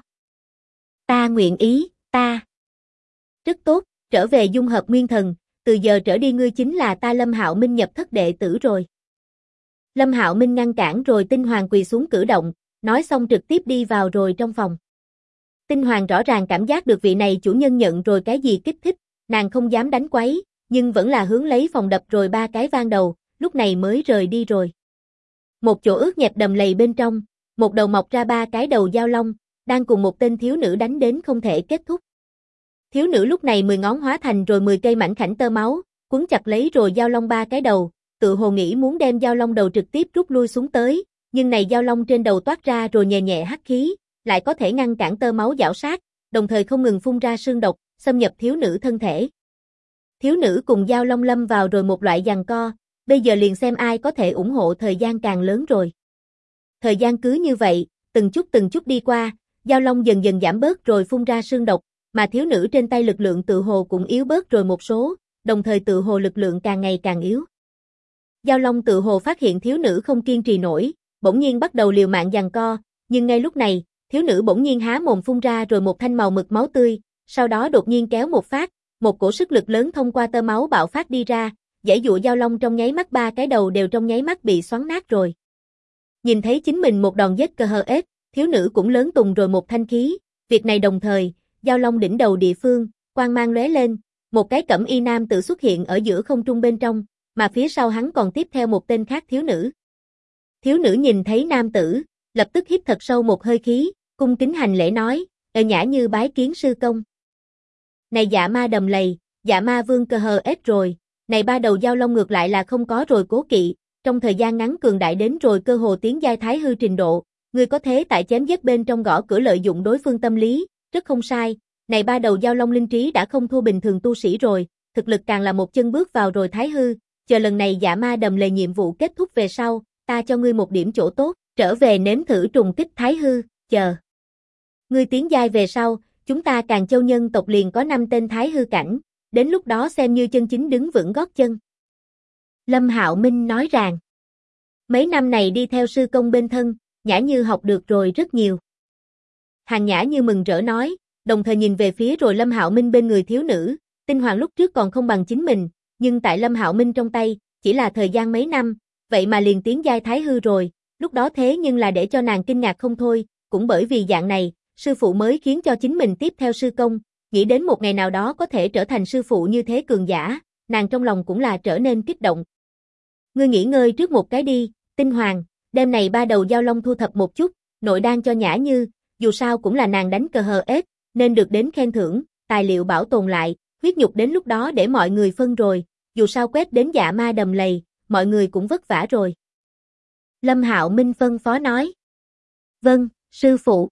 Ta nguyện ý, ta. Rất tốt, trở về dung hợp nguyên thần, từ giờ trở đi ngươi chính là ta Lâm Hạo Minh nhập thất đệ tử rồi. Lâm Hạo Minh ngăn cản rồi Tinh Hoàng quỳ xuống cử động, nói xong trực tiếp đi vào rồi trong phòng. Tinh Hoàng rõ ràng cảm giác được vị này chủ nhân nhận rồi cái gì kích thích, nàng không dám đánh quấy, nhưng vẫn là hướng lấy phòng đập rồi 3 cái vang đầu, lúc này mới rời đi rồi. Một chỗ ướt nhẹp đầm lầy bên trong, một đầu mọc ra 3 cái đầu dao long, đang cùng một tên thiếu nữ đánh đến không thể kết thúc. Thiếu nữ lúc này 10 ngón hóa thành rồi 10 cây mảnh khảnh tơ máu, quấn chặt lấy rồi dao long 3 cái đầu, tự hồ nghĩ muốn đem dao long đầu trực tiếp rút lui xuống tới, nhưng này dao long trên đầu toát ra rồi nhẹ nhẹ hắc khí, lại có thể ngăn cản tơ máu giảo sát, đồng thời không ngừng phun ra sương độc, xâm nhập thiếu nữ thân thể. Thiếu nữ cùng dao long lâm vào rồi một loại giằng co, bây giờ liền xem ai có thể ủng hộ thời gian càng lớn rồi. Thời gian cứ như vậy, từng chút đi qua, dao long dần dần giảm bớt rồi phun ra sương độc, mà thiếu nữ trên tay lực lượng tự hồ cũng yếu bớt rồi một số, đồng thời tự hồ lực lượng càng ngày càng yếu. Dao long tự hồ phát hiện thiếu nữ không kiên trì nổi, bỗng nhiên bắt đầu liều mạng giằng co, nhưng ngay lúc này, thiếu nữ bỗng nhiên há mồm phun ra rồi một thanh màu mực máu tươi, sau đó đột nhiên kéo một phát, một cổ sức lực lớn thông qua tơ máu bạo phát đi ra, giãy giụa dao long trong nháy mắt 3 cái đầu đều trong nháy mắt bị xoắn nát rồi. Nhìn thấy chính mình một đòn giết cơ hờ ết, thiếu nữ cũng lớn tùng rồi một thanh khí, việc này đồng thời, dao long đỉnh đầu địa phương, quang mang lóe lên, một cái cẩm y nam tử xuất hiện ở giữa không trung bên trong, mà phía sau hắn còn tiếp theo một tên khác thiếu nữ. Thiếu nữ nhìn thấy nam tử, lập tức hít thật sâu một hơi khí, cung kính hành lễ nói, Nhã Như bái kiến sư công. Này dạ ma đầm lầy, dạ ma vương cơ hờ ết rồi, này 3 đầu dao long ngược lại là không có rồi cố kỵ, trong thời gian ngắn cường đại đến rồi cơ hồ tiến giai thái hư trình độ, người có thế tại chém giết bên trong gõ cửa lợi dụng đối phương tâm lý, rất không sai, này 3 đầu dao long linh trí đã không thua bình thường tu sĩ rồi, thực lực càng là một chân bước vào rồi thái hư, chờ lần này dạ ma đầm lầy nhiệm vụ kết thúc về sau, ta cho ngươi một điểm chỗ tốt, trở về nếm thử trùng kích thái hư, chờ. Ngươi tiến giai về sau, chúng ta Càn Châu nhân tộc liền có 5 tên thái hư cảnh, đến lúc đó xem như chân chính đứng vững gót chân. Lâm Hạo Minh nói rằng, mấy năm này đi theo sư công bên thân, Nhã Như học được rồi rất nhiều. Hàng Nhã Như mừng rỡ nói, đồng thời nhìn về phía rồi Lâm Hạo Minh bên người thiếu nữ, Tinh Hoàng lúc trước còn không bằng chính mình, nhưng tại Lâm Hạo Minh trong tay, chỉ là thời gian mấy năm, vậy mà liền tiến giai thái hư rồi, lúc đó thế nhưng là để cho nàng kinh ngạc không thôi, cũng bởi vì dạng này, sư phụ mới khiến cho chính mình tiếp theo sư công, nghĩ đến một ngày nào đó có thể trở thành sư phụ như thế cường giả, nàng trong lòng cũng là trở nên kích động. Ngươi nghỉ ngơi trước một cái đi, Tinh Hoàng, đêm này 3 đầu dao long thu thập một chút, nội đan cho Nhã Như, dù sao cũng là nàng đánh cờ hờ ết, nên được đến khen thưởng, tài liệu bảo tồn lại, huyết nhục đến lúc đó để mọi người phân rồi, dù sao quét đến Dạ Ma Đầm Lầy, mọi người cũng vất vả rồi. Lâm Hạo Minh phân phó nói. Vâng, sư phụ.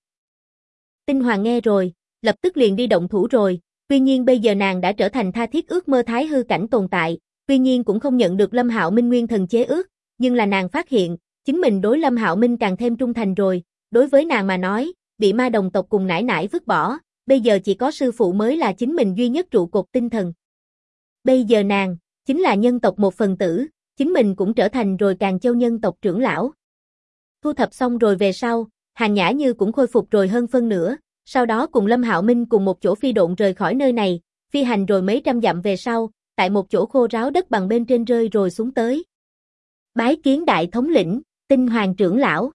Tinh Hoàng nghe rồi, lập tức liền đi động thủ rồi, tuy nhiên bây giờ nàng đã trở thành tha thiết ước mơ thái hư cảnh tồn tại, tuy nhiên cũng không nhận được Lâm Hạo Minh nguyên thần chế ước, nhưng là nàng phát hiện, chính mình đối Lâm Hạo Minh càng thêm trung thành rồi, đối với nàng mà nói, bị ma đồng tộc cùng nải nải vứt bỏ, bây giờ chỉ có sư phụ mới là chính mình duy nhất trụ cột tinh thần. Bây giờ nàng, chính là nhân tộc một phần tử, chính mình cũng trở thành rồi Càn Châu nhân tộc trưởng lão. Thu thập xong rồi về sau, Hàn Nhã Như cũng khôi phục rồi hơn phân nửa, sau đó cùng Lâm Hạo Minh cùng một chỗ phi độn rời khỏi nơi này, phi hành rồi mấy trăm dặm về sau, tại một chỗ khô ráo đất bằng bên trên rơi rồi xuống tới. Bái kiến đại thống lĩnh, Tinh Hoàng trưởng lão.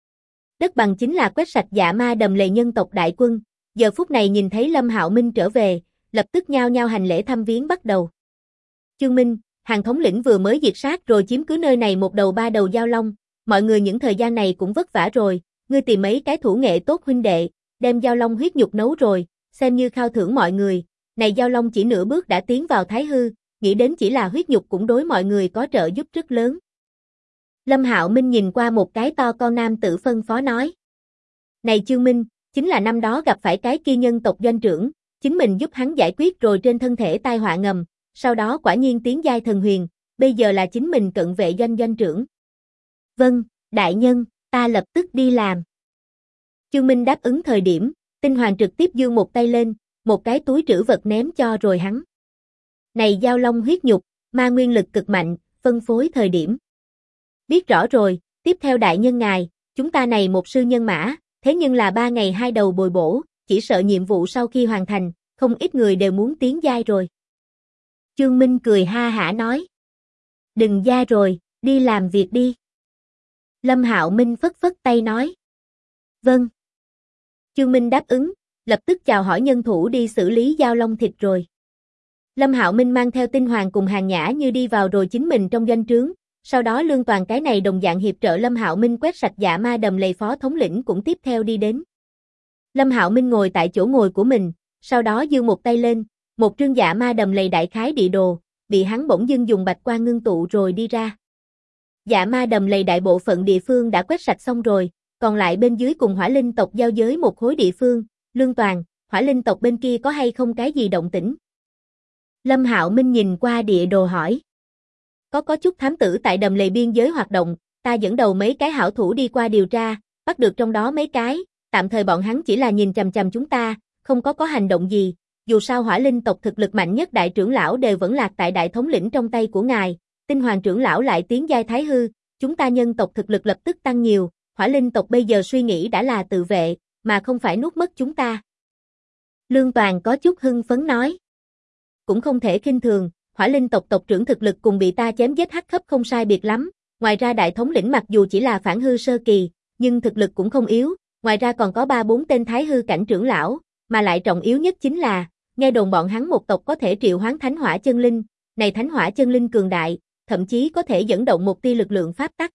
Đất bằng chính là quét sạch Dạ Ma Đầm Lầy nhân tộc đại quân, giờ phút này nhìn thấy Lâm Hạo Minh trở về, lập tức nhao nhao hành lễ thăm viếng bắt đầu. Chương Minh, Hàn thống lĩnh vừa mới diệt sát rồi chiếm cứ nơi này một đầu ba đầu giao long, mọi người những thời gian này cũng vất vả rồi, ngươi tìm mấy cái thủ nghệ tốt huynh đệ, đem giao long huyết nhục nấu rồi, xem như khao thưởng mọi người, này giao long chỉ nửa bước đã tiến vào thái hư, nghĩ đến chỉ là huyết nhục cũng đối mọi người có trợ giúp rất lớn. Lâm Hạo Minh nhìn qua một cái to con nam tử phân phó nói. Này Chương Minh, chính là năm đó gặp phải cái kia nhân tộc doanh trưởng, chính mình giúp hắn giải quyết rồi trên thân thể tai họa ngầm, sau đó quả nhiên tiến giai thần huyền, bây giờ là chính mình cận vệ doanh trưởng. Vâng, đại nhân, ta lập tức đi làm. Chương Minh đáp ứng thời điểm, Tinh Hoàng trực tiếp giương một tay lên, một cái túi trữ vật ném cho rồi hắn. Này giao long huyết nhục, ma nguyên lực cực mạnh, phân phối thời điểm. Biết rõ rồi, tiếp theo đại nhân ngài, chúng ta này một sư nhân mã, thế nhưng là 3 ngày 2 đầu bồi bổ, chỉ sợ nhiệm vụ sau khi hoàn thành, không ít người đều muốn tiến giai rồi. Chương Minh cười ha hả nói. Đừng gia rồi, đi làm việc đi. Lâm Hạo Minh phất phất tay nói. Vâng. Chương Minh đáp ứng, lập tức chào hỏi nhân thủ đi xử lý giao long thịt rồi. Lâm Hạo Minh mang theo Tinh Hoàng cùng Hàn Nhã Như đi vào rồi chính mình trong doanh trướng, sau đó Lương Toàn cái này đồng dạng hiệp trợ Lâm Hạo Minh quét sạch Dạ Ma Đầm Lầy phó thống lĩnh cũng tiếp theo đi đến. Lâm Hạo Minh ngồi tại chỗ ngồi của mình, sau đó giương một tay lên, một trương Dạ Ma Đầm Lầy đại khái địa đồ, bị hắn bỗng dưng dùng bạch quang ngưng tụ rồi đi ra. Dạ Ma Đầm Lầy đại bộ phận địa phương đã quét sạch xong rồi, còn lại bên dưới cùng Hỏa Linh tộc giao giới một khối địa phương, Lương Toàn, Hỏa Linh tộc bên kia có hay không cái gì động tĩnh? Lâm Hạo Minh nhìn qua địa đồ hỏi. Có chút thám tử tại đầm lầy biên giới hoạt động, ta dẫn đầu mấy cái hảo thủ đi qua điều tra, bắt được trong đó mấy cái, tạm thời bọn hắn chỉ là nhìn chằm chằm chúng ta, không có hành động gì, dù sao Hỏa Linh tộc thực lực mạnh nhất đại trưởng lão đều vẫn lạc tại đại thống lĩnh trong tay của ngài, Tinh Hoàng trưởng lão lại tiến giai thái hư, chúng ta nhân tộc thực lực lập tức tăng nhiều, Hỏa Linh tộc bây giờ suy nghĩ đã là tự vệ, mà không phải nuốt mất chúng ta. Lương Toàn có chút hưng phấn nói. Cũng không thể khinh thường, Hỏa Linh tộc tộc trưởng thực lực cùng bị ta chém giết hắc khắp không sai biệt lắm, ngoài ra đại thống lĩnh mặc dù chỉ là phản hư sơ kỳ, nhưng thực lực cũng không yếu, ngoài ra còn có 3-4 tên thái hư cảnh trưởng lão, mà lại trọng yếu nhất chính là, nghe đồn bọn hắn một tộc có thể triệu hoán thánh hỏa chân linh, này thánh hỏa chân linh cường đại, thậm chí có thể dẫn động một tia lực lượng pháp tắc.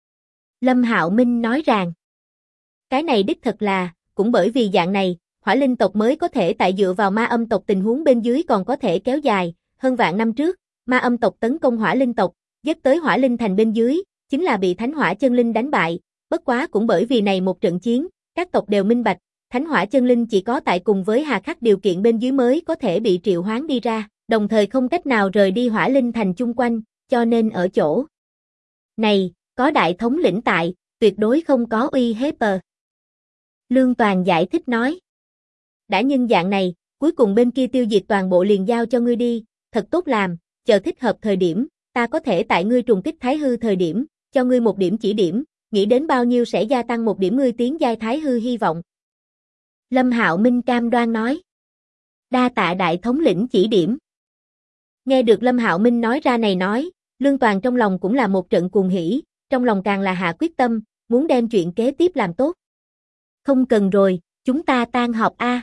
Lâm Hạo Minh nói rằng, cái này đích thật là, cũng bởi vì dạng này, Hỏa Linh tộc mới có thể tại dựa vào ma âm tộc tình huống bên dưới còn có thể kéo dài, hơn vạn năm trước, ma âm tộc tấn công Hỏa Linh tộc, giết tới Hỏa Linh thành bên dưới, chính là bị thánh hỏa chân linh đánh bại, bất quá cũng bởi vì này một trận chiến, các tộc đều minh bạch, thánh hỏa chân linh chỉ có tại cùng với hà khắc điều kiện bên dưới mới có thể bị triệu hoán đi ra, đồng thời không cách nào rời đi Hỏa Linh thành chung quanh, cho nên ở chỗ này, có đại thống lĩnh tại, tuyệt đối không có uy hiếp. Lương Toàn giải thích nói. Đã nhân dạng này, cuối cùng bên kia tiêu diệt toàn bộ liền giao cho ngươi đi, thật tốt làm, chờ thích hợp thời điểm, ta có thể tại ngươi trùng kích thái hư thời điểm, cho ngươi một điểm chỉ điểm, nghĩ đến bao nhiêu sẽ gia tăng một điểm ngươi tiến giai thái hư hy vọng. Lâm Hạo Minh cam đoan nói. Đa tạ đại thống lĩnh chỉ điểm. Nghe được Lâm Hạo Minh nói ra này nói, Lương Toàn trong lòng cũng là một trận cuồng hỉ, trong lòng càng là hạ quyết tâm, muốn đem chuyện kế tiếp làm tốt. Không cần rồi, chúng ta tan họp a.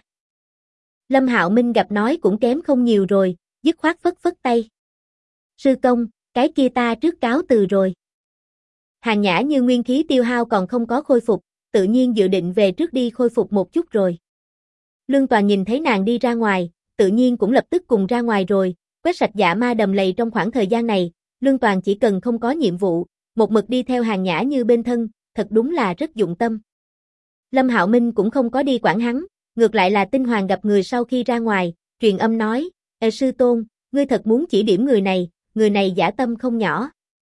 Lâm Hạo Minh gặp nói cũng kém không nhiều rồi, dứt khoát phất phất tay. Sư công, cái kia ta trước cáo từ rồi. Hàn Nhã Như nguyên khí tiêu hao còn không có khôi phục, tự nhiên dự định về trước đi khôi phục một chút rồi. Lương Toàn nhìn thấy nàng đi ra ngoài, tự nhiên cũng lập tức cùng ra ngoài rồi, Quét sạch dạ ma đầm lầy trong khoảng thời gian này, Lương Toàn chỉ cần không có nhiệm vụ, một mực đi theo Hàng Nhã như bên thân, thật đúng là rất dụng tâm. Lâm Hạo Minh cũng không có đi quản hắn, ngược lại là Tinh Hoàng gặp người sau khi ra ngoài, truyền âm nói, sư tôn, ngươi thật muốn chỉ điểm người này dã tâm không nhỏ.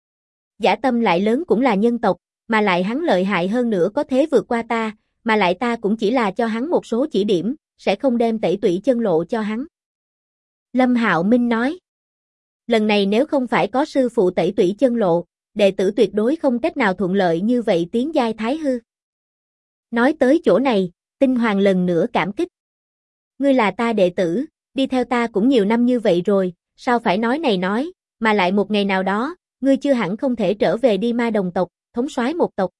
Dã tâm lại lớn cũng là nhân tộc, mà lại hắn lợi hại hơn nữa có thế vượt qua ta, mà lại ta cũng chỉ là cho hắn một số chỉ điểm, sẽ không đem tẩy tủy chân lộ cho hắn. Lâm Hạo Minh nói, lần này nếu không phải có sư phụ tẩy tủy chân lộ, đệ tử tuyệt đối không cách nào thuận lợi như vậy tiến giai thái hư. Nói tới chỗ này, Tinh Hoàng lần nữa cảm kích. Ngươi là ta đệ tử, đi theo ta cũng nhiều năm như vậy rồi, sao phải nói này nói, mà lại một ngày nào đó, ngươi chưa hẳn không thể trở về đi ma đồng tộc, thống soái một tộc.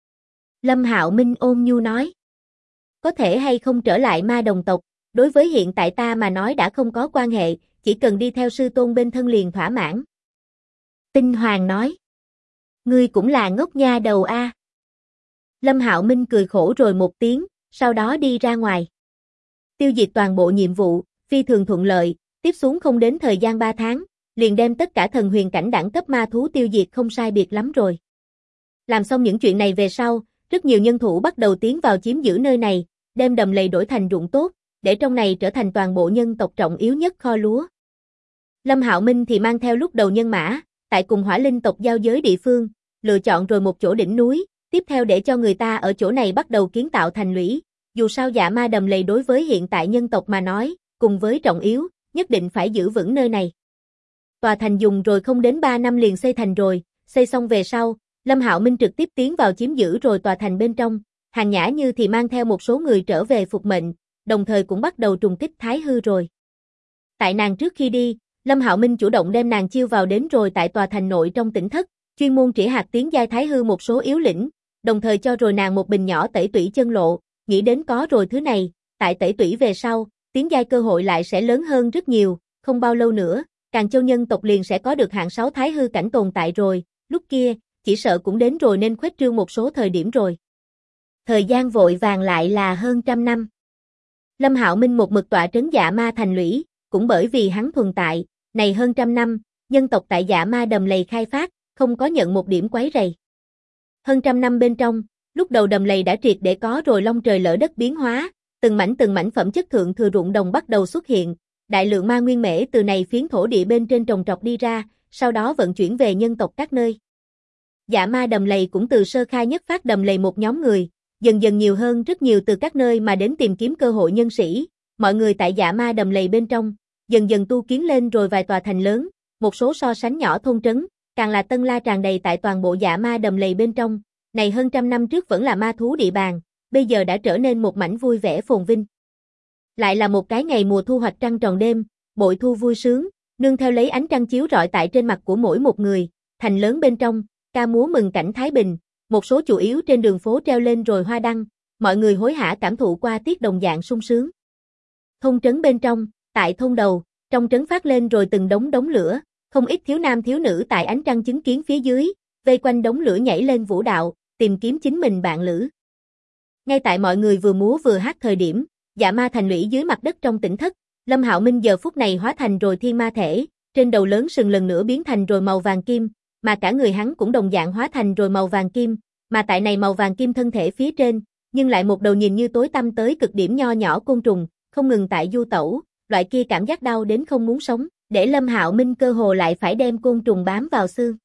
Lâm Hạo Minh ôn nhu nói. Có thể hay không trở lại ma đồng tộc, đối với hiện tại ta mà nói đã không có quan hệ, chỉ cần đi theo sư tôn bên thân liền thỏa mãn. Tinh Hoàng nói. Ngươi cũng là ngốc nha đầu a. Lâm Hạo Minh cười khổ rồi một tiếng, sau đó đi ra ngoài. Tiêu diệt toàn bộ nhiệm vụ, phi thường thuận lợi, tiếp xuống không đến thời gian 3 tháng, liền đem tất cả thần huyền cảnh đẳng cấp ma thú tiêu diệt không sai biệt lắm rồi. Làm xong những chuyện này về sau, rất nhiều nhân thủ bắt đầu tiến vào chiếm giữ nơi này, đem đầm lầy đổi thành ruộng tốt, để trong này trở thành toàn bộ nhân tộc trọng yếu nhất kho lúa. Lâm Hạo Minh thì mang theo lúc đầu nhân mã, tại cùng Hỏa Linh tộc giao giới địa phương, lựa chọn rồi một chỗ đỉnh núi, tiếp theo để cho người ta ở chỗ này bắt đầu kiến tạo thành lũy. Dù sao dạ ma đầm lầy đối với hiện tại nhân tộc mà nói, cùng với trọng yếu, nhất định phải giữ vững nơi này. Tòa thành dùng rồi không đến 3 năm liền xây thành rồi, xây xong về sau, Lâm Hạo Minh trực tiếp tiến vào chiếm giữ rồi tòa thành bên trong, Hàng Nhã Như thì mang theo một số người trở về phục mệnh, đồng thời cũng bắt đầu trùng kích thái hư rồi. Tại nàng trước khi đi, Lâm Hạo Minh chủ động đem nàng chiêu vào đến rồi tại tòa thành nội trong tỉnh thất, chuyên môn trĩ hạt tiến giai thái hư một số yếu lĩnh, đồng thời cho rồi nàng một bình nhỏ tẩy tủy chân lộ, nghĩ đến có rồi thứ này, tại tẩy tủy về sau, tiến giai cơ hội lại sẽ lớn hơn rất nhiều, không bao lâu nữa, Càn Châu nhân tộc liền sẽ có được hạng 6 thái hư cảnh tồn tại rồi, lúc kia, chỉ sợ cũng đến rồi nên khuếch trương một số thời điểm rồi. Thời gian vội vàng lại là hơn 100 năm. Lâm Hạo Minh một mực tọa trấn dạ ma thành lũy, cũng bởi vì hắn thuần tại, này hơn 100 năm, nhân tộc tại dạ ma đầm lầy khai phát, không có nhận một điểm quấy rầy. Hơn 100 năm bên trong, lúc đầu đầm lầy đã triệt để có rồi long trời lỡ đất biến hóa, từng mảnh phẩm chất thượng thừa ruộng đồng bắt đầu xuất hiện, đại lượng ma nguyên mễ từ này phiến thổ địa bên trên trồng trọt đi ra, sau đó vận chuyển về nhân tộc các nơi. Dạ ma đầm lầy cũng từ sơ khai nhất phát đầm lầy một nhóm người, dần dần nhiều hơn rất nhiều từ các nơi mà đến tìm kiếm cơ hội nhân sĩ, mọi người tại dạ ma đầm lầy bên trong, dần dần tu kiến lên rồi vài tòa thành lớn, một số so sánh nhỏ thôn trấn, càng là tân la tràn đầy tại toàn bộ dạ ma đầm lầy bên trong, này hơn 100 năm trước vẫn là ma thú địa bàn, bây giờ đã trở nên một mảnh vui vẻ phồn vinh. Lại là một cái ngày mùa thu hoạch trăng tròn đêm, bội thu vui sướng, nương theo lấy ánh trăng chiếu rọi tại trên mặt của mỗi một người, thành lớn bên trong, ca múa mừng cảnh thái bình, một số chủ yếu trên đường phố treo lên rồi hoa đăng, mọi người hối hả cảm thụ qua tiết đồng dạng sung sướng. Thôn trấn bên trong, tại thôn đầu, trong trấn phát lên rồi từng đống lửa, không ít thiếu nam thiếu nữ tại ánh trăng chứng kiến phía dưới, vây quanh đống lửa nhảy lên vũ đạo, tìm kiếm chính mình bạn lữ. Ngay tại mọi người vừa múa vừa hát thời điểm, dạ ma thành lũy dưới mặt đất trong tỉnh thất, Lâm Hạo Minh giờ phút này hóa thành rồi thiên ma thể, trên đầu lớn sừng lần nữa biến thành rồi màu vàng kim, mà cả người hắn cũng đồng dạng hóa thành rồi màu vàng kim, mà tại này màu vàng kim thân thể phía trên, nhưng lại một đầu nhìn như tối tăm tới cực điểm nho nhỏ côn trùng, không ngừng tại du tẩu, loại kia cảm giác đau đến không muốn sống, để Lâm Hạo Minh cơ hồ lại phải đem côn trùng bám vào xương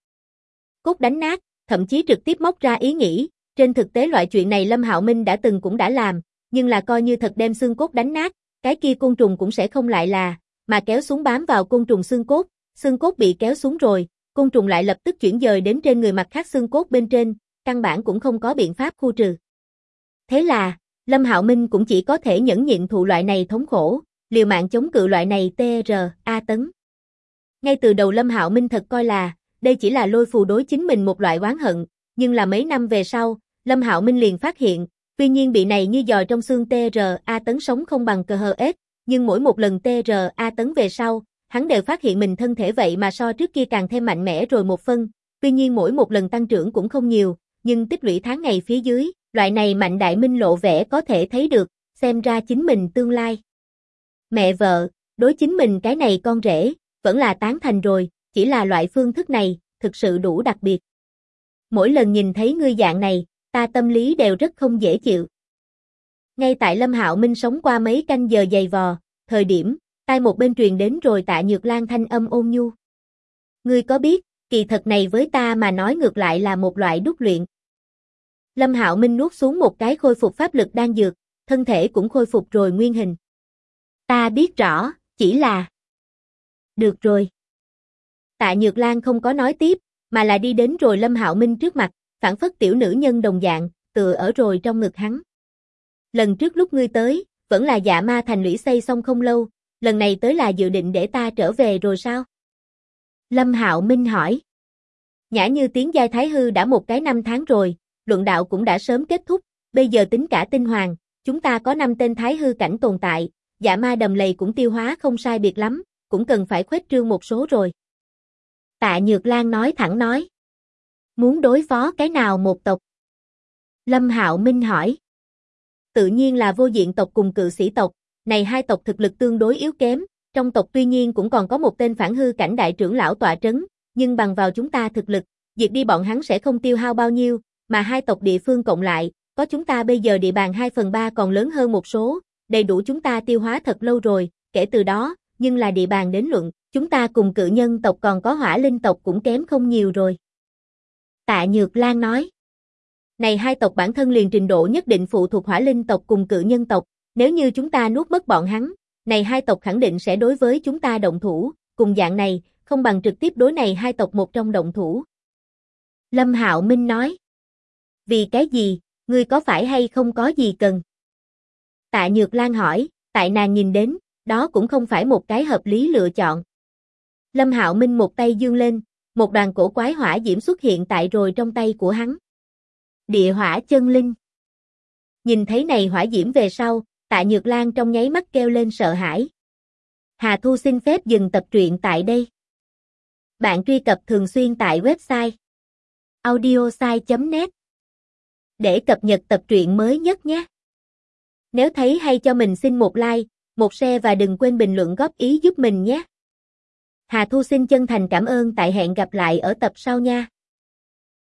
cốt đánh nát, thậm chí trực tiếp móc ra ý nghĩ, trên thực tế loại chuyện này Lâm Hạo Minh cũng đã làm, nhưng là coi như thật đem xương cốt đánh nát, cái kia côn trùng cũng sẽ không lại là, mà kéo xuống bám vào côn trùng xương cốt bị kéo xuống rồi, côn trùng lại lập tức chuyển dời đến trên người mặt khác xương cốt bên trên, căn bản cũng không có biện pháp khu trừ. Thế là, Lâm Hạo Minh cũng chỉ có thể nhẫn nhịn thụ loại này thống khổ, liều mạng chống cự loại này TRA tấn. Ngay từ đầu Lâm Hạo Minh thật coi là, đây chỉ là lôi phù đối chính mình một loại oán hận, nhưng là mấy năm về sau, Lâm Hạo Minh liền phát hiện, tuy nhiên bị này như giò trong xương TRA tấn sống không bằng cờ hờ ếch, nhưng mỗi một lần TRA tấn về sau, hắn đều phát hiện mình thân thể vậy mà so trước kia càng thêm mạnh mẽ rồi một phân, tuy nhiên mỗi một lần tăng trưởng cũng không nhiều, nhưng tích lũy tháng ngày phía dưới, loại này mạnh đại minh lộ vẻ có thể thấy được, xem ra chính mình tương lai. Mẹ vợ, đối chính mình cái này con rể, vẫn là tán thành rồi, chỉ là loại phương thức này, thực sự đủ đặc biệt. Mỗi lần nhìn thấy ngươi dạng này, ta tâm lý đều rất không dễ chịu. Ngay tại Lâm Hạo Minh sống qua mấy canh giờ dày vò, thời điểm, tai một bên truyền đến rồi Tạ Nhược Lan thanh âm ôn nhu. Ngươi có biết, kỳ thật này với ta mà nói ngược lại là một loại đúc luyện. Lâm Hạo Minh nuốt xuống một cái khôi phục pháp lực đan dược, thân thể cũng khôi phục rồi nguyên hình. Ta biết rõ, chỉ là... Được rồi. Tạ Nhược Lan không có nói tiếp, mà là đi đến rồi Lâm Hạo Minh trước mặt, phảng phất tiểu nữ nhân đồng dạng, tựa ở rồi trong ngực hắn. Lần trước lúc ngươi tới, vẫn là Dạ Ma thành lũy xây xong không lâu, lần này tới là dự định để ta trở về rồi sao? Lâm Hạo Minh hỏi. Nhã như tiếng giai thái hư đã một cái 5 tháng rồi, luận đạo cũng đã sớm kết thúc, bây giờ tính cả tinh hoàng, chúng ta có 5 tên thái hư cảnh tồn tại, Dạ Ma đầm lầy cũng tiêu hóa không sai biệt lắm, cũng cần phải khuếch trương một số rồi. Tạ Nhược Lan nói thẳng nói. Muốn đối phó cái nào một tộc? Lâm Hạo Minh hỏi. Tự nhiên là vô diện tộc cùng cự sĩ tộc, này hai tộc thực lực tương đối yếu kém, trong tộc tuy nhiên cũng còn có một tên phản hư cảnh đại trưởng lão tọa trấn, nhưng bằng vào chúng ta thực lực, diệt đi bọn hắn sẽ không tiêu hao bao nhiêu, mà hai tộc địa phương cộng lại, có chúng ta bây giờ địa bàn 2/3 còn lớn hơn một số, đầy đủ chúng ta tiêu hóa thật lâu rồi, kể từ đó, nhưng là địa bàn đến luận, chúng ta cùng cự nhân tộc còn có hỏa linh tộc cũng kém không nhiều rồi. Tạ Nhược Lan nói. Này hai tộc bản thân liền trình độ nhất định phụ thuộc hỏa linh tộc cùng cự nhân tộc, nếu như chúng ta nuốt mất bọn hắn, này hai tộc khẳng định sẽ đối với chúng ta động thủ, cùng dạng này, không bằng trực tiếp đối này hai tộc một trong động thủ. Lâm Hạo Minh nói. Vì cái gì, ngươi có phải hay không có gì cần? Tạ Nhược Lan hỏi, tại nàng nhìn đến, đó cũng không phải một cái hợp lý lựa chọn. Lâm Hạo Minh một tay giương lên, một đoàn cổ quái hỏa diễm xuất hiện tại rồi trong tay của hắn. Địa hỏa chân linh. Nhìn thấy này hỏa diễm về sau, Tạ Nhược Lan trong nháy mắt kêu lên sợ hãi. Hà Thu xin phép dừng tập truyện tại đây. Bạn truy cập thường xuyên tại website audiosai.net để cập nhật tập truyện mới nhất nhé. Nếu thấy hay cho mình xin một like, một share và đừng quên bình luận góp ý giúp mình nhé. Hà Thu xin chân thành cảm ơn, tại hẹn gặp lại ở tập sau nha.